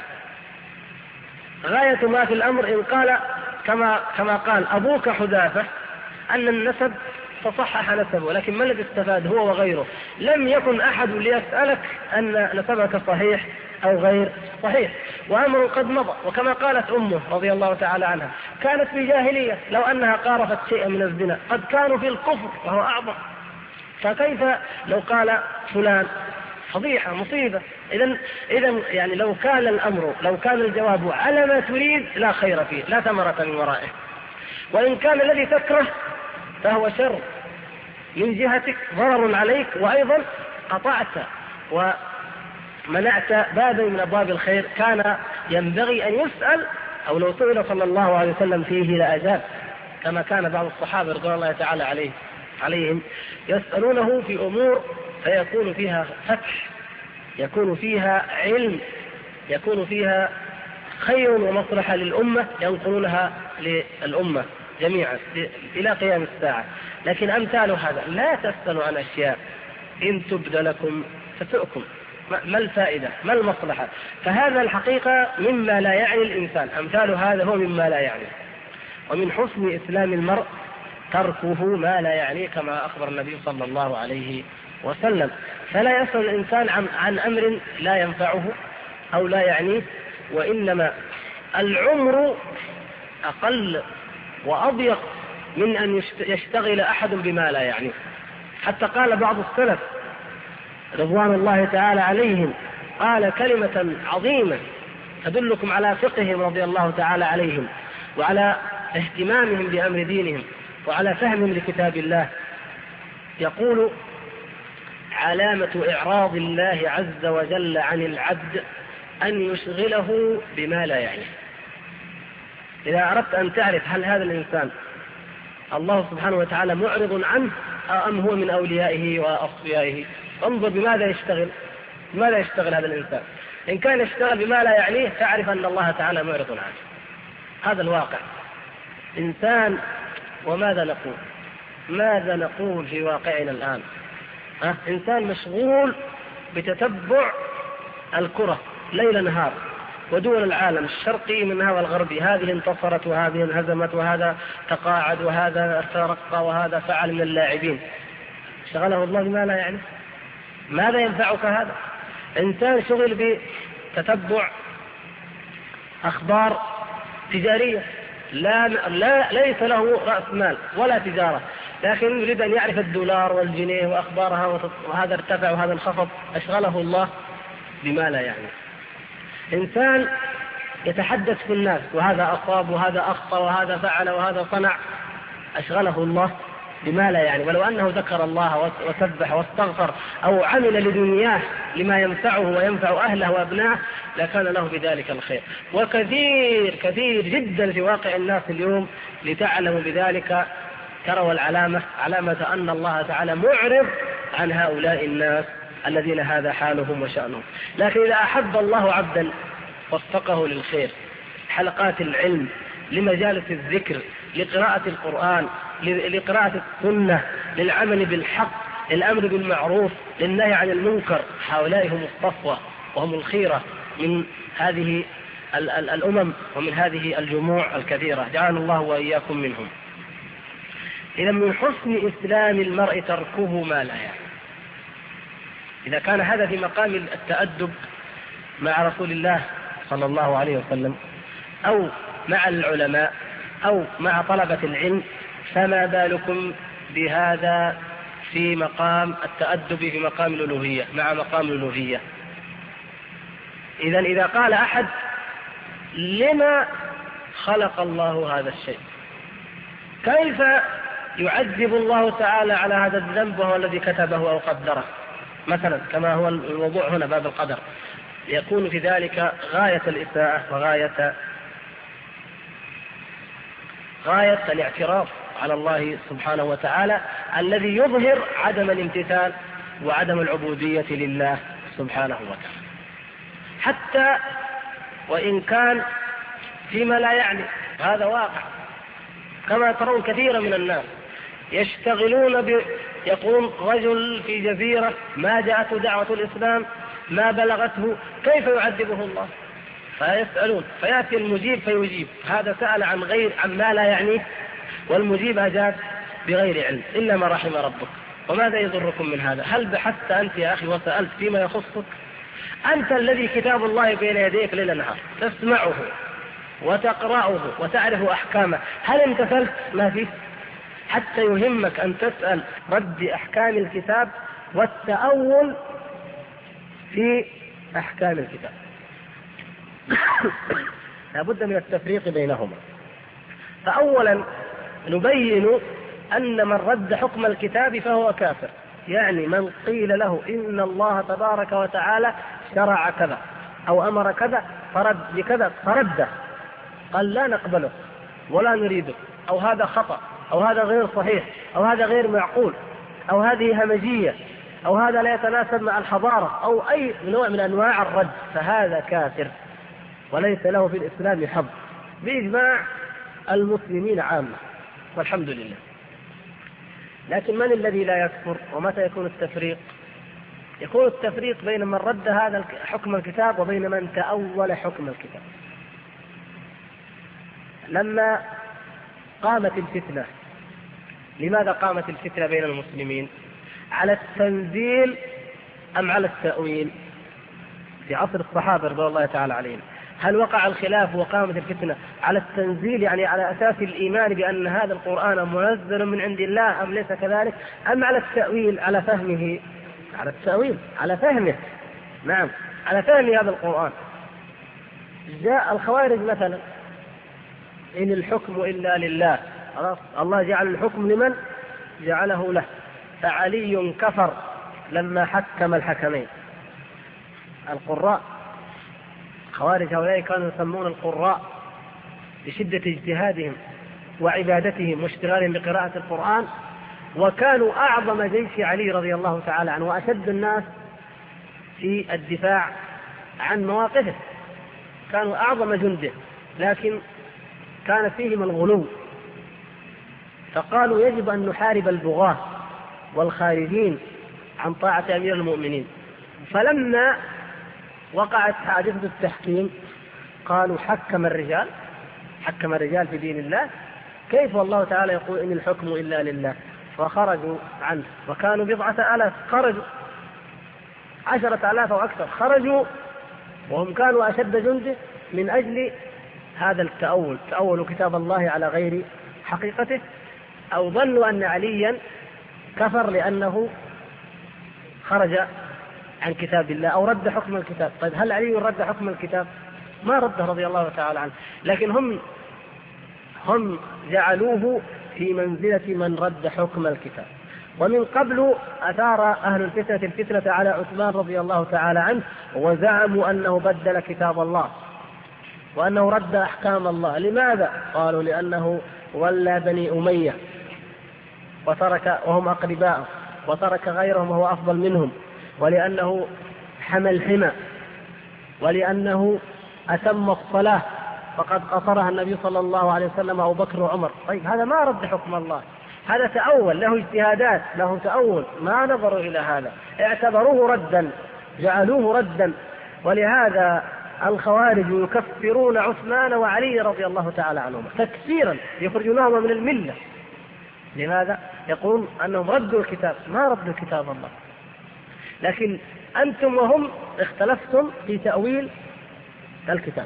غاية ما في الأمر إن قال كما قال: أبوك حذافة، أن النسب تصحح نسبه، لكن ما الذي استفاد هو وغيره؟ لم يكن أحد ليسألك أن نسبك صحيح أو غير صحيح، وأمر قد مضى. وكما قالت أمه رضي الله تعالى عنها كانت في جاهلية، لو أنها قارفت شيئا من الزنا قد كانوا في الكفر وهو أعظم، فكيف لو قال فلان؟ فضيحة، مصيبة. إذا يعني لو كان الجواب على ما تريد لا خير فيه، لا ثمرة من ورائه. وإن كان الذي تكره فهو شر من جهتك، ضرر عليك، وأيضا قطعت ومنعت بابا من أبواب الخير كان ينبغي أن يسأل، أو لو سئل صلى الله عليه وسلم فيه لأجاب، كما كان بعض الصحابة رضي الله تعالى عليهم يسألونه في أمور فيكون فيها فتح، يكون فيها علم، يكون فيها خير ومصلحة للأمة، ينقلونها للأمة جميعا إلى قيام الساعة. لكن أمثال هذا لا تسألوا عن أشياء إن تبد لكم تسؤكم، ما الفائدة؟ ما المصلحة؟ فهذا الحقيقة مما لا يعني الإنسان، أمثال هذا هو مما لا يعني. ومن حسن إسلام المرء تركه ما لا يعني، كما أخبر النبي صلى الله عليه وسلم. فلا يسأل الإنسان عن أمر لا ينفعه أو لا يعنيه، وإنما العمر أقل وأضيق من أن يشتغل أحد بما لا يعنيه. حتى قال بعض السلف رضوان الله تعالى عليهم، قال كلمة عظيمة تدلكم على فقههم رضي الله تعالى عليهم، وعلى اهتمامهم بأمر دينهم، وعلى فهمهم لكتاب الله. يقول: علامة إعراض الله عز وجل عن العبد أن يشغله بما لا يعنيه. إذا أردت أن تعرف هل هذا الإنسان الله سبحانه وتعالى معرض عنه أم هو من أوليائه وأصفيائه، انظر بماذا يشتغل هذا الإنسان. إن كان يشتغل بما لا يعنيه تعرف أن الله تعالى معرض عنه. هذا الواقع. إنسان، وماذا نقول في واقعنا الآن؟ إنسان مشغول بتتبع الكرة ليل نهار، ودول العالم الشرقي منها والغربي، هذه انتصرت وهذه انهزمت، وهذا تقاعد وهذا ترقى وهذا فعل من اللاعبين. شغله الله بما لا يعني. ماذا ينفعك هذا؟ إنسان شغل بتتبع أخبار تجارية، ليس له رأس مال ولا تجارة، لكن يريد أن يعرف الدولار والجنيه وأخبارها، وهذا ارتفع وهذا انخفض. أشغله الله بما لا يعني. إنسان يتحدث في الناس، وهذا أصاب وهذا أخطأ وهذا فعل وهذا صنع، أشغله الله بما لا يعني. ولو أنه ذكر الله وسبح واستغفر أو عمل لدنياه لما ينفعه وينفع أهله وأبنائه لكان له بذلك الخير. وكثير كثير جدا في واقع الناس اليوم لتعلموا بذلك تروا علامة أن الله تعالى معرض عن هؤلاء الناس الذين هذا حالهم وشأنهم. لكن إذا أحب الله عبدا وفقه للخير، حلقات العلم، لمجالس الذكر، لقراءة القرآن، لقراءة السنة، للعمل بالحق، للأمر بالمعروف، للنهي عن المنكر، هؤلاء هم الصفوة وهم الخيرة من هذه الأمم ومن هذه الجموع الكثيرة، جعلنا الله وإياكم منهم. إذا من حسن إسلام المرء تركه ما لا يعني. إذا كان هذا في مقام التأدب مع رسول الله صلى الله عليه وسلم، أو مع العلماء، أو مع طلبة العلم، فما بالكم بهذا في مقام التأدب في مقام الألوهية، مع مقام الألوهية. إذا قال أحد: لما خلق الله هذا الشيء؟ كيف يعذب الله تعالى على هذا الذنب وهو الذي كتبه أو قدره؟ مثلا كما هو الموضوع هنا باب القدر، يكون في ذلك غاية الإساءة وغاية الاعتراف على الله سبحانه وتعالى، الذي يظهر عدم الامتثال وعدم العبودية لله سبحانه وتعالى، حتى وإن كان فيما لا يعني. هذا واقع، كما ترون كثيرا من الناس يشتغلون يقول رجل في جزيرة ما جاءته دعوة الإسلام، ما بلغته، كيف يعذبه الله؟ فيسألون، فيأتي المجيب فيجيب. هذا سأل عن ما لا يعنيه، والمجيب أجاب بغير علم إلا ما رحم ربك. وماذا يضركم من هذا؟ هل بحثت أنت يا أخي وسألت فيما يخصك؟ أنت الذي كتاب الله بين يديك ليل نهار، تسمعه وتقرأه وتعرف أحكامه، هل امتثلت؟ ما فيه. حتى يهمك أن تسأل رد أحكام الكتاب والتأول في أحكام الكتاب. لابد من التفريق بينهما. فأولا نبين أن من رد حكم الكتاب فهو كافر، يعني من قيل له إن الله تبارك وتعالى شرع كذا أو أمر كذا فرده، قال لا نقبله ولا نريده، أو هذا خطأ، أو هذا غير صحيح، أو هذا غير معقول، أو هذه همجية، أو هذا لا يتناسب مع الحضارة، أو أي نوع من أنواع الرد، فهذا كافر وليس له في الإسلام حظ بإجماع المسلمين عامة والحمد لله. لكن من الذي لا يكفر؟ ومتى يكون التفريق؟ يكون التفريق بين من رد هذا حكم الكتاب وبين من تأول حكم الكتاب. لما قامت الفتنة، لماذا قامت الفتنة بين المسلمين؟ على التنزيل أم على التأويل؟ في عصر الصحابة رضي الله تعالى عليهم هل وقع الخلاف وقامت الفتنة على التنزيل، يعني على أساس الإيمان بأن هذا القرآن منزل من عند الله أم ليس كذلك، أم على التأويل، على فهمه؟ على التأويل، على فهمه، نعم، على فهم هذا القرآن. جاء الخوارج مثلا إن الحكم إلا لله، الله جعل الحكم لمن جعله له، فعلي كفر لما حكم الحكمين. القراء، خوارج هؤلاء كانوا يسمون القراء بشدة اجتهادهم وعبادتهم واشتغالهم بقراءة القرآن، وكانوا أعظم جيش علي رضي الله تعالى عنه وأشد الناس في الدفاع عن مواقفه، كانوا أعظم جنده، لكن كان فيهم الغلو، فقالوا يجب أن نحارب البغاة والخارجين عن طاعة أمير المؤمنين. فلما وقعت حادثة التحكيم قالوا حكم الرجال في دين الله، كيف والله تعالى يقول إن الحكم إلا لله؟ فخرجوا عنه، وكانوا 10,000، خرجوا 10,000 أو أكثر، خرجوا وهم كانوا أشد جنده من أجل هذا التأول، تأولوا كتاب الله على غير حقيقته، أو ظنوا أن عليا كفر لأنه خرج عن كتاب الله أو رد حكم الكتاب. طيب هل علي رد حكم الكتاب؟ ما رده رضي الله تعالى عنه، لكن هم جعلوه في منزلة من رد حكم الكتاب. ومن قبل أثار أهل الفتنة على عثمان رضي الله تعالى عنه، وزعموا أنه بدل كتاب الله وأنه رد أحكام الله. لماذا؟ قالوا لأنه ولى بني أمية وترك وهم أقرباء، وترك غيرهم وهو أفضل منهم، ولأنه حمى الحمى، ولأنه أتم الصلاة فقد قصرها النبي صلى الله عليه وسلم أبو بكر وعمر. طيب هذا ما رد حكم الله، هذا تأول، له اجتهادات، له تأول، ما نظروا إلى هذا، اعتبروه ردا، جعلوه ردا. ولهذا الخوارج يكفرون عثمان وعلي رضي الله تعالى عنهما تكفيرا، يخرجونهما من الملة. لماذا؟ يقولون أنهم ردوا الكتاب، ما ردوا كتاب الله. لكن أنتم وهم اختلفتم في تأويل الكتاب،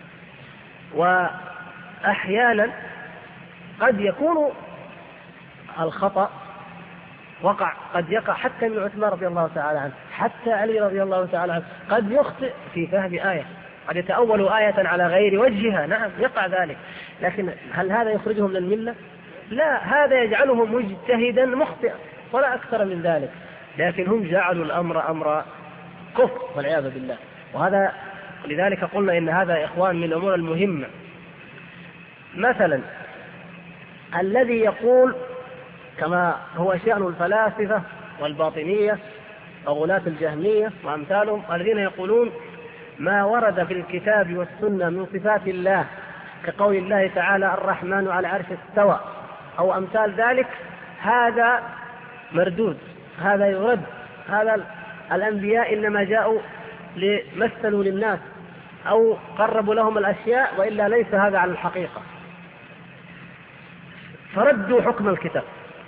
وأحيانا قد يكون الخطأ قد يقع حتى من عثمان رضي الله تعالى عنه، حتى علي رضي الله تعالى عنه قد يخطئ في فهم آية، قد يتأول آية على غير وجهها، نعم يقع ذلك، لكن هل هذا يخرجه من الملة؟ لا، هذا يجعله مجتهدا مخطئا ولا أكثر من ذلك. لكن هم جعلوا الأمر أمر كفر والعياذ بالله. وهذا لذلك قلنا إن هذا يا إخوان من الأمور المهمة. مثلا الذي يقول كما هو شأن الفلاسفة والباطنية وغلاة الجهمية وأمثالهم، الذين يقولون ما ورد في الكتاب والسنة من صفات الله كقول الله تعالى الرحمن على العرش استوى أو أمثال ذلك، هذا مردود، هذا يرد، هذا الأنبياء إنما جاءوا لمثلوا للناس أو قربوا لهم الأشياء، وإلا ليس هذا على الحقيقة. فردوا حكم الكتاب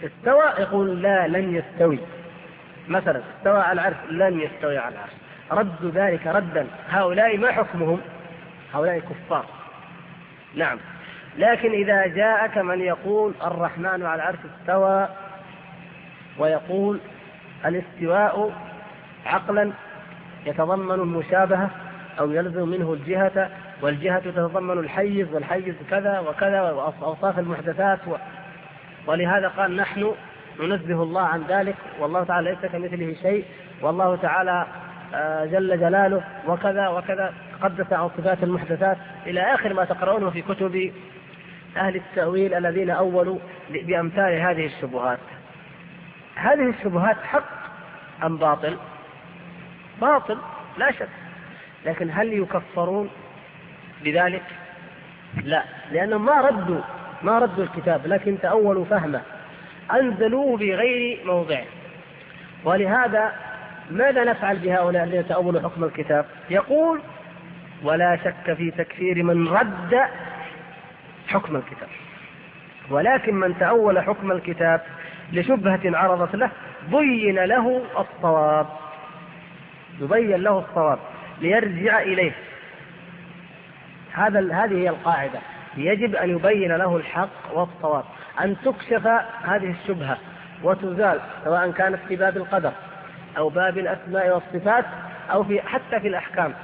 استوى يقول لا لن يستوي، مثلا استوى على العرش لن يستوي على العرش، ردوا ذلك ردا. هؤلاء ما حكمهم؟ هؤلاء كفار. نعم. لكن إذا جاءك من يقول الرحمن على العرش استوى، ويقول الاستواء عقلا يتضمن المشابهة أو يلزم منه الجهة، والجهة تتضمن الحيز، والحيز كذا وكذا وأوصاف المحدثات ولهذا قال نحن ننزه الله عن ذلك، والله تعالى ليس كمثله شيء، والله تعالى جل جلاله وكذا وكذا، قدس عن صفات المحدثات إلى آخر ما تقرؤونه في كتب أهل التأويل الذين أولوا بأمثال هذه الشبهات. هذه الشبهات حق أم باطل؟ باطل لا شك، لكن هل يكفرون بذلك؟ لا، لأنهم ما ردوا الكتاب، لكن تأولوا فهمه، أنزلوه بغير موضعه. ولهذا ماذا نفعل بهؤلاء الذين تأولوا حكم الكتاب؟ يقول ولا شك في تكفير من رد حكم الكتاب، ولكن من تأول حكم الكتاب لشبهة عرضت له بين له الصواب، يبين له الصواب ليرجع إليه. هذه هي القاعدة، يجب أن يبين له الحق والصواب، أن تكشف هذه الشبهة وتزال، سواء كانت في باب القدر أو باب الأسماء والصفات أو حتى في الأحكام.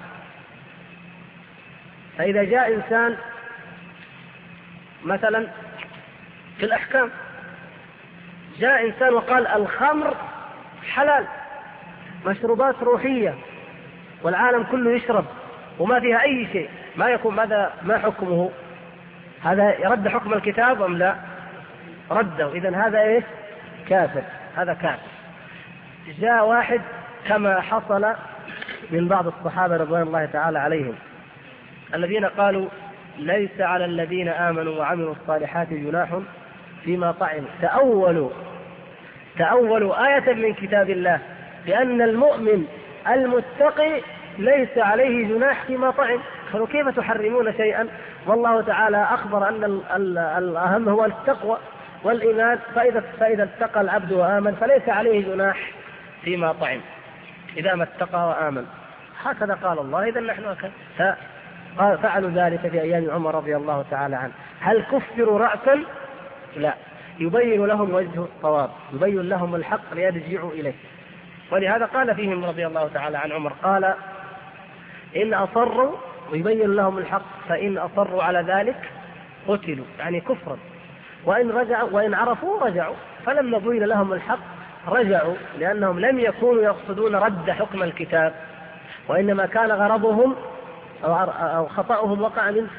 فإذا جاء إنسان مثلا في الأحكام، جاء إنسان وقال الخمر حلال، مشروبات روحية والعالم كله يشرب وما فيها أي شيء، ما يكون ماذا ما حكمه؟ هذا يرد حكم الكتاب أم لا؟ رده. إذن هذا إيش؟ كافر، هذا كافر. جاء واحد كما حصل من بعض الصحابة رضوان الله تعالى عليهم الذين قالوا ليس على الذين آمنوا وعملوا الصالحات جناح فيما طعموا، تأولوا آية من كتاب الله بأن المؤمن المتقي ليس عليه جناح فيما طعم. قالوا كيف تحرمون شيئا والله تعالى أخبر أن الأهم هو التقوى والإيمان، فإذا اتقى العبد وآمن فليس عليه جناح فيما طعم إذا ما اتقى وآمن. هكذا قال الله، إذا نحن فعلوا ذلك في أيام عمر رضي الله تعالى عنه. هل كفروا رأسا؟ لا، يبين لهم وجه الصواب، يبين لهم الحق ليرجعوا إليه. ولهذا قال فيهم رضي الله تعالى عن عمر، قال إن أصروا، ويبين لهم الحق، فإن أصروا على ذلك قتلوا، يعني كفرا، وإن عرفوا رجعوا، فلما بين لهم الحق رجعوا، لأنهم لم يكونوا يقصدون رد حكم الكتاب، وإنما كان غرضهم أو خطأهم وقع من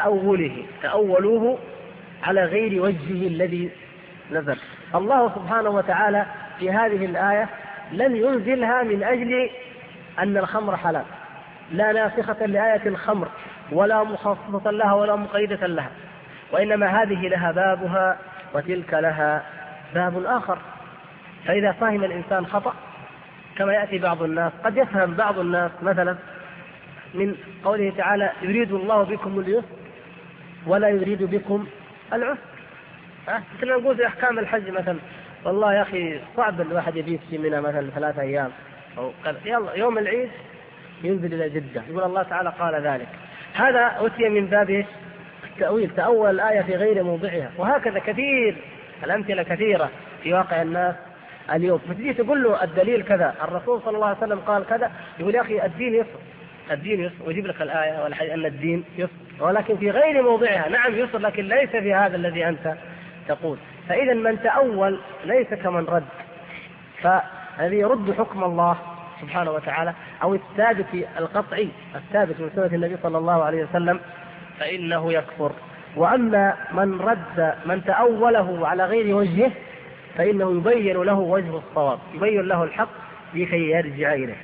تأولوه على غير وجهه الذي نزل. الله سبحانه وتعالى في هذه الآية لم ينزلها من أجل أن الخمر حلال، لا ناسخة لآية الخمر ولا مخصصة لها ولا مقيدة لها، وإنما هذه لها بابها وتلك لها باب آخر. فإذا فهم الإنسان خطأ كما يأتي بعض الناس، قد يفهم بعض الناس مثلا من قوله تعالى يريد الله بكم اليسر ولا يريد بكم العسر. مثل ما نقول في أحكام الحج مثلا، والله يا أخي صعب الواحد يبيت في منى مثلا 3 أيام أو يلا يوم العيد ينزل إلى جدة، يقول الله تعالى قال ذلك. هذا أتي من باب التأويل، تأول الآية في غير موضعها. وهكذا كثير الأمثلة كثيرة في واقع الناس اليوم، فتجي تقول له الدليل كذا، الرسول صلى الله عليه وسلم قال كذا، يقول يا أخي الدين يسر، الدين يسر، ويجيب لك الآية والحديث أن الدين يسر، ولكن في غير موضعها. نعم يسر، لكن ليس في هذا الذي أنت تقول. فإذا من تأول ليس كمن رد، فالذي يرد حكم الله سبحانه وتعالى أو الثابت القطعي الثابت من سنة النبي صلى الله عليه وسلم فإنه يكفر. وأما من تأوله على غير وجهه فإنه يبين له وجه الصواب، يبين له الحق لكي يرجع إليه.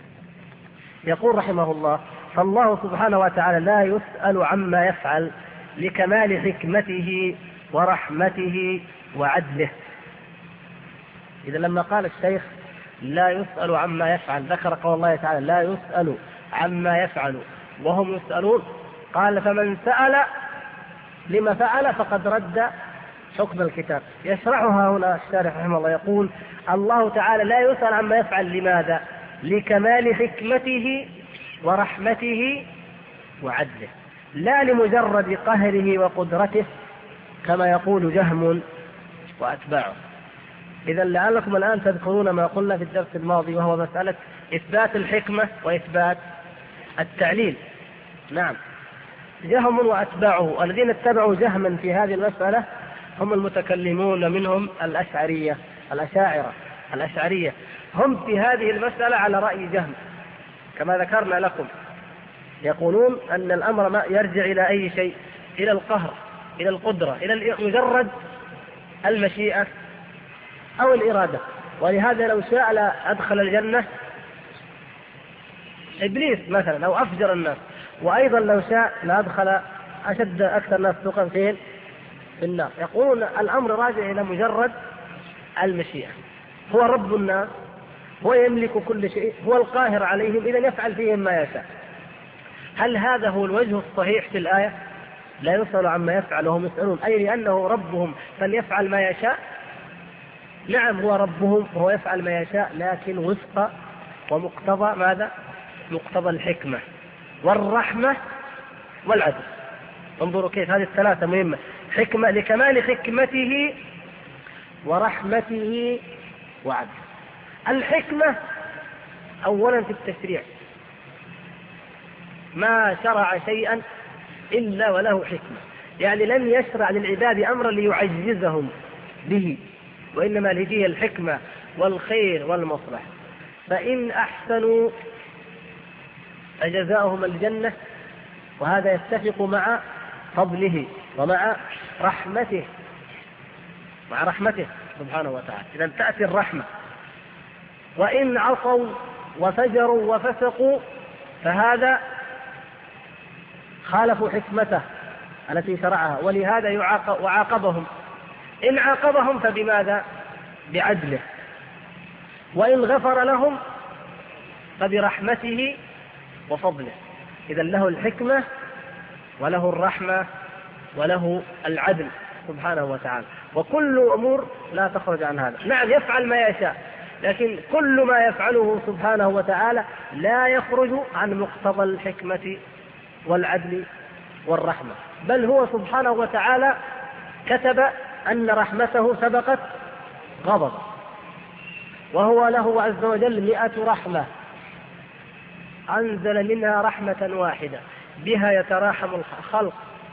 يقول رحمه الله: فالله سبحانه وتعالى لا يسأل عما يفعل لكمال حكمته ورحمته وعدله. إذا لما قال الشيخ لا يسأل عما يفعل، ذكر قول الله تعالى لا يسأل عما يفعل وهم يسألون، قال فمن سأل لما فعل فقد رد حكم الكتاب. يشرحها هنا الشارح رحمه الله، يقول: الله تعالى لا يسأل عما يفعل. لماذا؟ لكمال حكمته ورحمته وعدله، لا لمجرد قهره وقدرته كما يقول جهم وأتباعه. إذا لعلكم الآن تذكرون ما قلنا في الدرس الماضي، وهو مسألة إثبات الحكمة وإثبات التعليل. نعم، جهم وأتباعه الذين اتبعوا جهما في هذه المسألة هم المتكلمون منهم الأشاعرة هم في هذه المسألة على رأي جهم كما ذكرنا لكم. يقولون أن الأمر ما يرجع إلى أي شيء، إلى القهر، إلى القدرة، إلى مجرد المشيئة أو الإرادة. ولهذا لو شاء لأدخل الجنة إبليس مثلا أو أفجر الناس، وأيضا لو شاء لأدخل أكثر الناس سوقا في النار. يقولون الأمر راجع إلى مجرد المشيئة. هو رب الناس، هو يملك كل شيء، هو القاهر عليهم، إذا يفعل فيهم ما يشاء. هل هذا هو الوجه الصحيح في الآية؟ لا يسأل عما يفعل وهم يسألون، أي لأنه ربهم فليفعل ما يشاء. نعم، هو ربهم وهو يفعل ما يشاء، لكن وفق ومقتضى ماذا؟ مقتضى الحكمة والرحمة والعدل. انظروا كيف هذه الثلاثة مهمة: حكمة، لكمال حكمته ورحمته وعدله. الحكمة أولا في التشريع، ما شرع شيئا إلا وله حكمة، يعني لم يشرع للعباد أمرا ليعجزهم به، وإنما لهي الحكمة والخير والمصلحة. فإن أحسنوا فجزاؤهم الجنة، وهذا يتفق مع فضله ومع رحمته، سبحانه وتعالى. إذا تأتي الرحمة. وإن عصوا وفجروا وفسقوا فهذا خالفوا حكمته التي شرعها، ولهذا وعاقبهم. إن عاقبهم فبماذا؟ بعدله. وإن غفر لهم فبرحمته وفضله. إذا له الحكمة وله الرحمة وله العدل سبحانه وتعالى، وكل أمور لا تخرج عن هذا. نعم، يفعل ما يشاء، لكن كل ما يفعله سبحانه وتعالى لا يخرج عن مقتضى الحكمة والعدل والرحمة، بل هو سبحانه وتعالى كتب أن رحمته سبقت غضب، وهو له عز وجل 100 رحمة، أنزل منها رحمة واحدة بها يتراحم الخلق،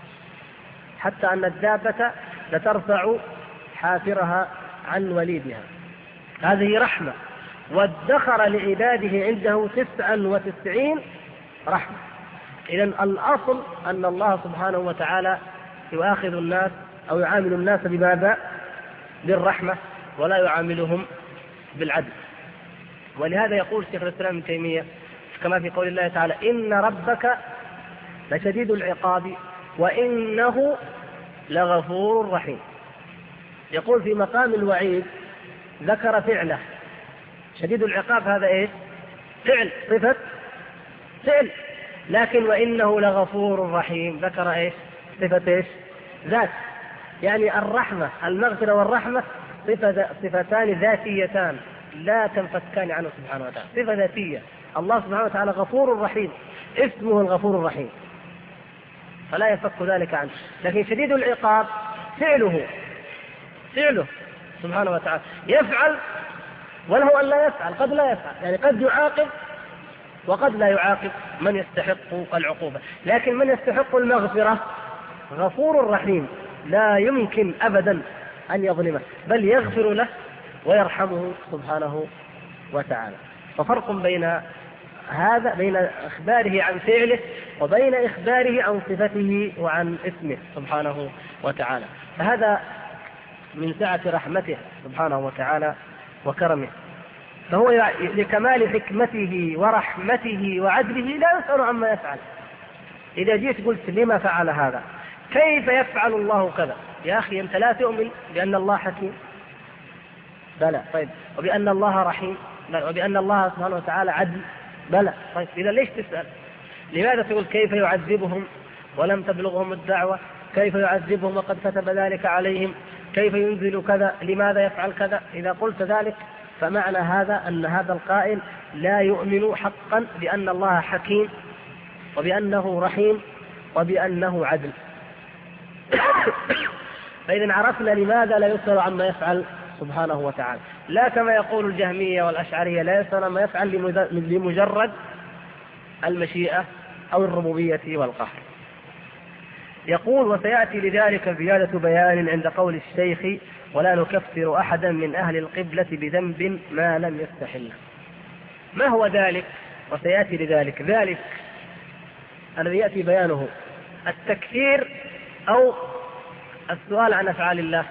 حتى أن الدابة لترفع حافرها عن وليدها. هذه رحمة، وادخر لعباده عنده 99 رحمة. إذن الأصل أن الله سبحانه وتعالى يؤاخذ الناس أو يعامل الناس بماذا؟ بالرحمة، ولا يعاملهم بالعدل. ولهذا يقول شيخ الإسلام ابن تيمية كما في قول الله تعالى: إن ربك لشديد العقاب وإنه لغفور رحيم. يقول في مقام الوعيد ذكر فعله شديد العقاب، هذا إيش؟ فعل، صفة فعل. لكن وإنه لغفور رحيم ذكر إيش؟ صفة إيش؟ ذات. يعني الرحمة، المغفرة والرحمة صفتان ذاتيتان لا تنفكان عنه سبحانه وتعالى، صفة ذاتية. الله سبحانه وتعالى غفور رحيم، اسمه الغفور الرحيم، فلا يفك ذلك عنه. لكن شديد العقاب فعله سبحانه وتعالى، يفعل وله أن لا يفعل، قد لا يفعل، يعني قد يعاقب وقد لا يعاقب من يستحق العقوبة. لكن من يستحق المغفرة غفور رحيم، لا يمكن أبدا أن يظلمه، بل يغفر له ويرحمه سبحانه وتعالى. ففرق بين هذا، بين إخباره عن فعله وبين إخباره عن صفته وعن اسمه سبحانه وتعالى. فهذا من سعة رحمته سبحانه وتعالى وكرمه. فهو لكمال حكمته ورحمته وعدله لا يسأل عما يفعل. إذا جيت قلت لما فعل هذا، كيف يفعل الله كذا؟ يا أخي أنت لا تؤمن بأن الله حكيم؟ بلى. طيب، وبأن الله رحيم؟ بلى. وبأن الله سبحانه وتعالى عدل؟ بلى. طيب، إذا ليش تسأل؟ لماذا تقول كيف يعذبهم ولم تبلغهم الدعوة؟ كيف يعذبهم وقد كتب ذلك عليهم؟ كيف ينزل كذا، لماذا يفعل كذا. إذا قلت ذلك فمعنى هذا أن هذا القائل لا يؤمن حقا بأن الله حكيم وبأنه رحيم وبأنه عدل. فإذا عرفنا لماذا لا يسأل عما يفعل سبحانه وتعالى، لا كما يقول الجهمية والأشعرية لا يسأل عما يفعل لمجرد المشيئة أو الربوبية والقهر. يقول: وسيأتي لذلك زيادة بيان عند قول الشيخ: ولا نكفر أحدا من أهل القبلة بذنب ما لم يستحله. ما هو ذلك؟ وسيأتي لذلك، ذلك الذي يأتي بيانه التكفير أو السؤال عن أفعال الله؟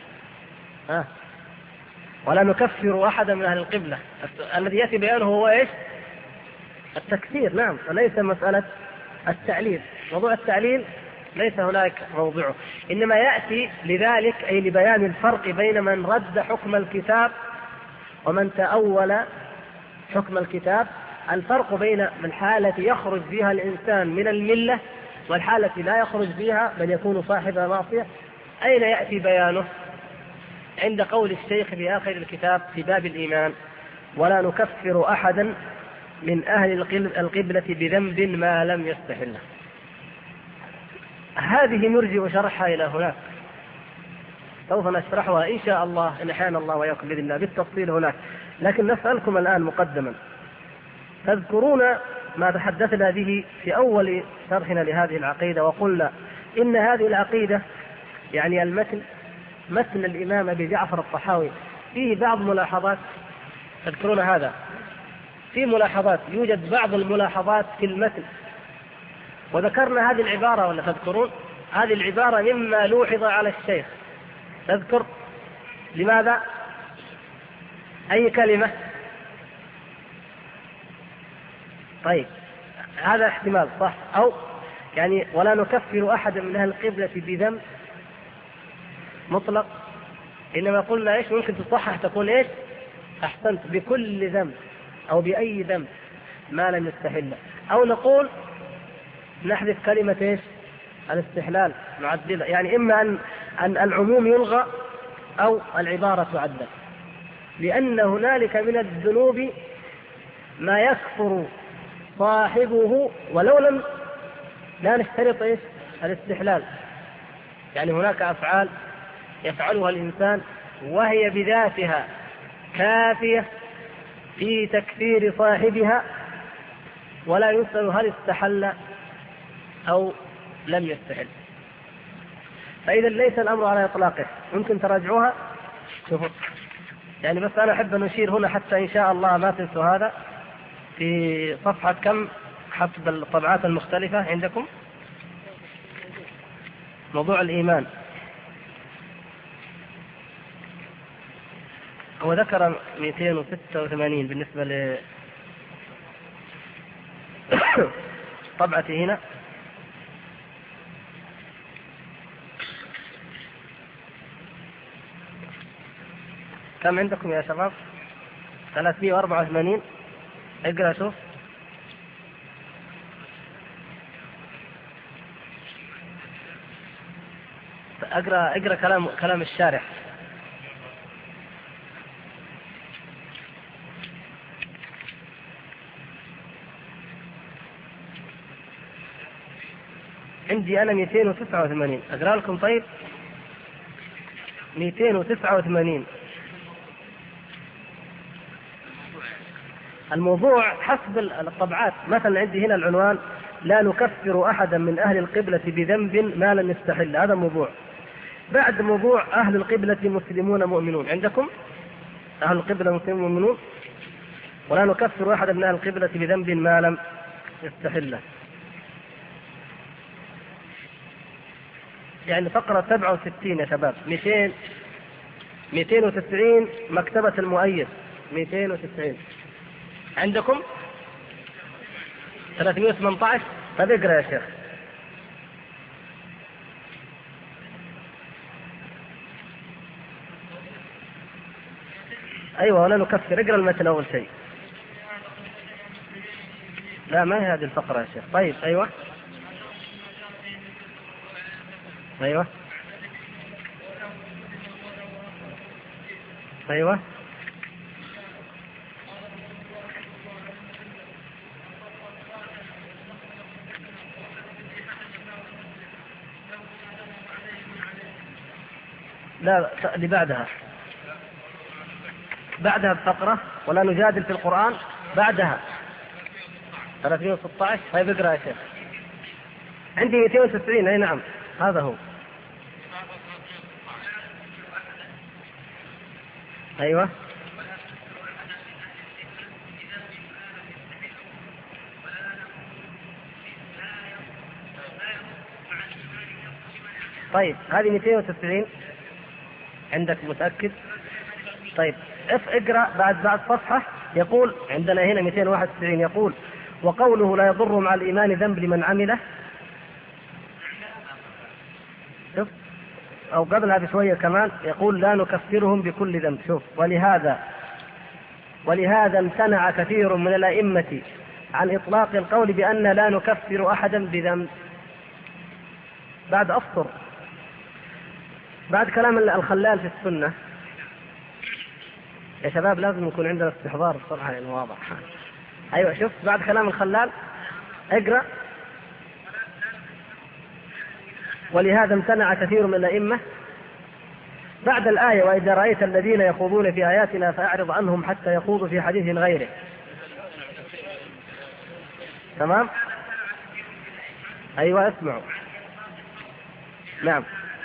ولا نكفر أحدا من أهل القبلة، الذي يأتي بيانه هو إيش؟ التكفير. نعم، وليس مسألة التعليل. موضوع التعليل ليس هناك موضعه، إنما يأتي لذلك أي لبيان الفرق بين من رد حكم الكتاب ومن تأول حكم الكتاب، الفرق بين الحالة يخرج فيها الإنسان من الملة والحالة لا يخرج فيها بل يكون صاحب معصية. أين يأتي بيانه؟ عند قول الشيخ في آخر الكتاب في باب الإيمان: ولا نكفر أحدا من أهل القبلة بذنب ما لم يستحله. هذه نرجع شرحها إلى هناك، سوف نشرحها إن شاء الله إن أحيانا الله وياكم بإذن الله بالتفصيل هناك، لكن نسألكم الآن مقدما: تذكرون ما تحدثنا به في أول شرحنا لهذه العقيدة، وقلنا إن هذه العقيدة يعني المتن، متن الإمام أبي جعفر الطحاوي، فيه بعض ملاحظات. تذكرون هذا؟ في ملاحظات، يوجد بعض الملاحظات في المتن، وذكرنا هذه العبارة ولا تذكرون؟ هذه العبارة مما لوحظ على الشيخ. تذكر لماذا؟ أي كلمة؟ طيب، هذا احتمال صح، أو يعني ولا نكفر أحد من أهل القبلة بذنب مطلق، إنما قلنا إيش ممكن تصحح تكون إيش؟ أحسنت، بكل ذنب أو بأي ذنب ما لم يستحله، أو نقول نحذف كلمة إيش؟ الاستحلال نعدلها، يعني إما أن العموم يلغى أو العبارة تعدل، لأن هنالك من الذنوب ما يكفر صاحبه ولو لم لا نشترط إيش؟ الاستحلال. يعني هناك أفعال يفعلها الإنسان وهي بذاتها كافية في تكفير صاحبها ولا يسأل هل استحل أو لم يستحل. فإذا ليس الأمر على إطلاقه، ممكن تراجعوها. شوفوا، يعني بس أنا أحب أن أشير هنا حتى إن شاء الله ما تنسوا هذا. في صفحة كم حسب الطبعات المختلفة عندكم؟ موضوع الإيمان هو ذكر 286 بالنسبة لطبعتي هنا. كم عندكم يا شباب؟ 384. اقرأ شوف. اقرأ كلام الشارح. عندي أنا 289، أقرأ لكم. طيب 289 الموضوع حسب الطبعات. مثلا عندي هنا العنوان: لا نكفر أحدا من أهل القبلة بذنب ما لم يستحل. هذا موضوع. بعد موضوع أهل القبلة مسلمون مؤمنون، عندكم أهل القبلة مسلمون مؤمنون، ولا نكفر أحدا من أهل القبلة بذنب ما لم يستحله. يعني فقرة 67 يا شباب، 290 مكتبة المؤيد 290. عندكم 318. طيب اقرأ يا شيخ. أيوة، ولا نكفر. اقرأ المتن أول شيء. لا، ما هي هذه الفقرة يا شيخ. طيب أيوة أيوة. لا، اللي بعدها بفقرة، ولا نجادل في القرآن بعدها 316. طيب اقرأ يا شيخ. عندي 290. أي نعم، هذا هو. أيوة. طيب هذه 290 عندك، متأكد؟ طيب اقرأ بعد صفحة. يقول عندنا هنا 291 يقول: وقوله لا يضر مع الإيمان ذنب لمن عمله. شوف، أو قبلها بشوية كمان يقول: لا نكفرهم بكل ذنب. شوف: ولهذا امتنع كثير من الأئمة عن إطلاق القول بأن لا نكفر أحدا بذنب. بعد أسطر، بعد كلام الخلال في السنة. يا شباب لازم يكون عندنا استحضار الصراحة، يعني واضح. أيوة، شوف بعد كلام الخلال اقرأ: ولهذا امتنع كثير من الأئمة، بعد الآية: وإذا رأيت الذين يخوضون في آياتنا فأعرض عنهم حتى يخوضوا في حديث غيره. تمام؟ أيوة، اسمعوا. نعم،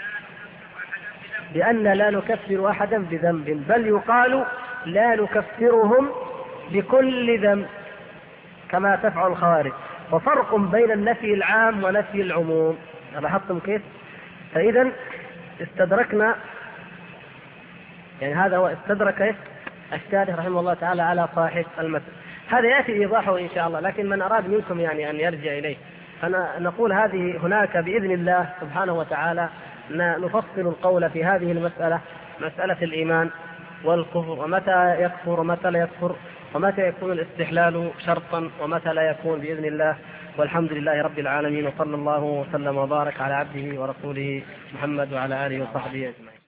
بأن لا نكفر أحدا بذنب، بل يقال لا نكفرهم بكل ذنب كما تفعل الخوارج. وفرق بين النفي العام ونفي العموم. لاحظتم كيف؟ فإذا استدركنا، يعني هذا هو استدرك الشارح رحمه الله تعالى على صاحب المتن. هذا يأتي إيضاحه إن شاء الله، لكن من أراد منكم يعني أن يرجع إليه، فنقول هذه هناك بإذن الله سبحانه وتعالى نفصل القول في هذه المسألة، مسألة الإيمان والكفر، ومتى يكفر ومتى لا يكفر، ومتى يكون الاستحلال شرطا ومتى لا يكون بإذن الله. والحمد لله رب العالمين، وصلى الله وسلم وبارك على عبده ورسوله محمد وعلى آله وصحبه أجمعين.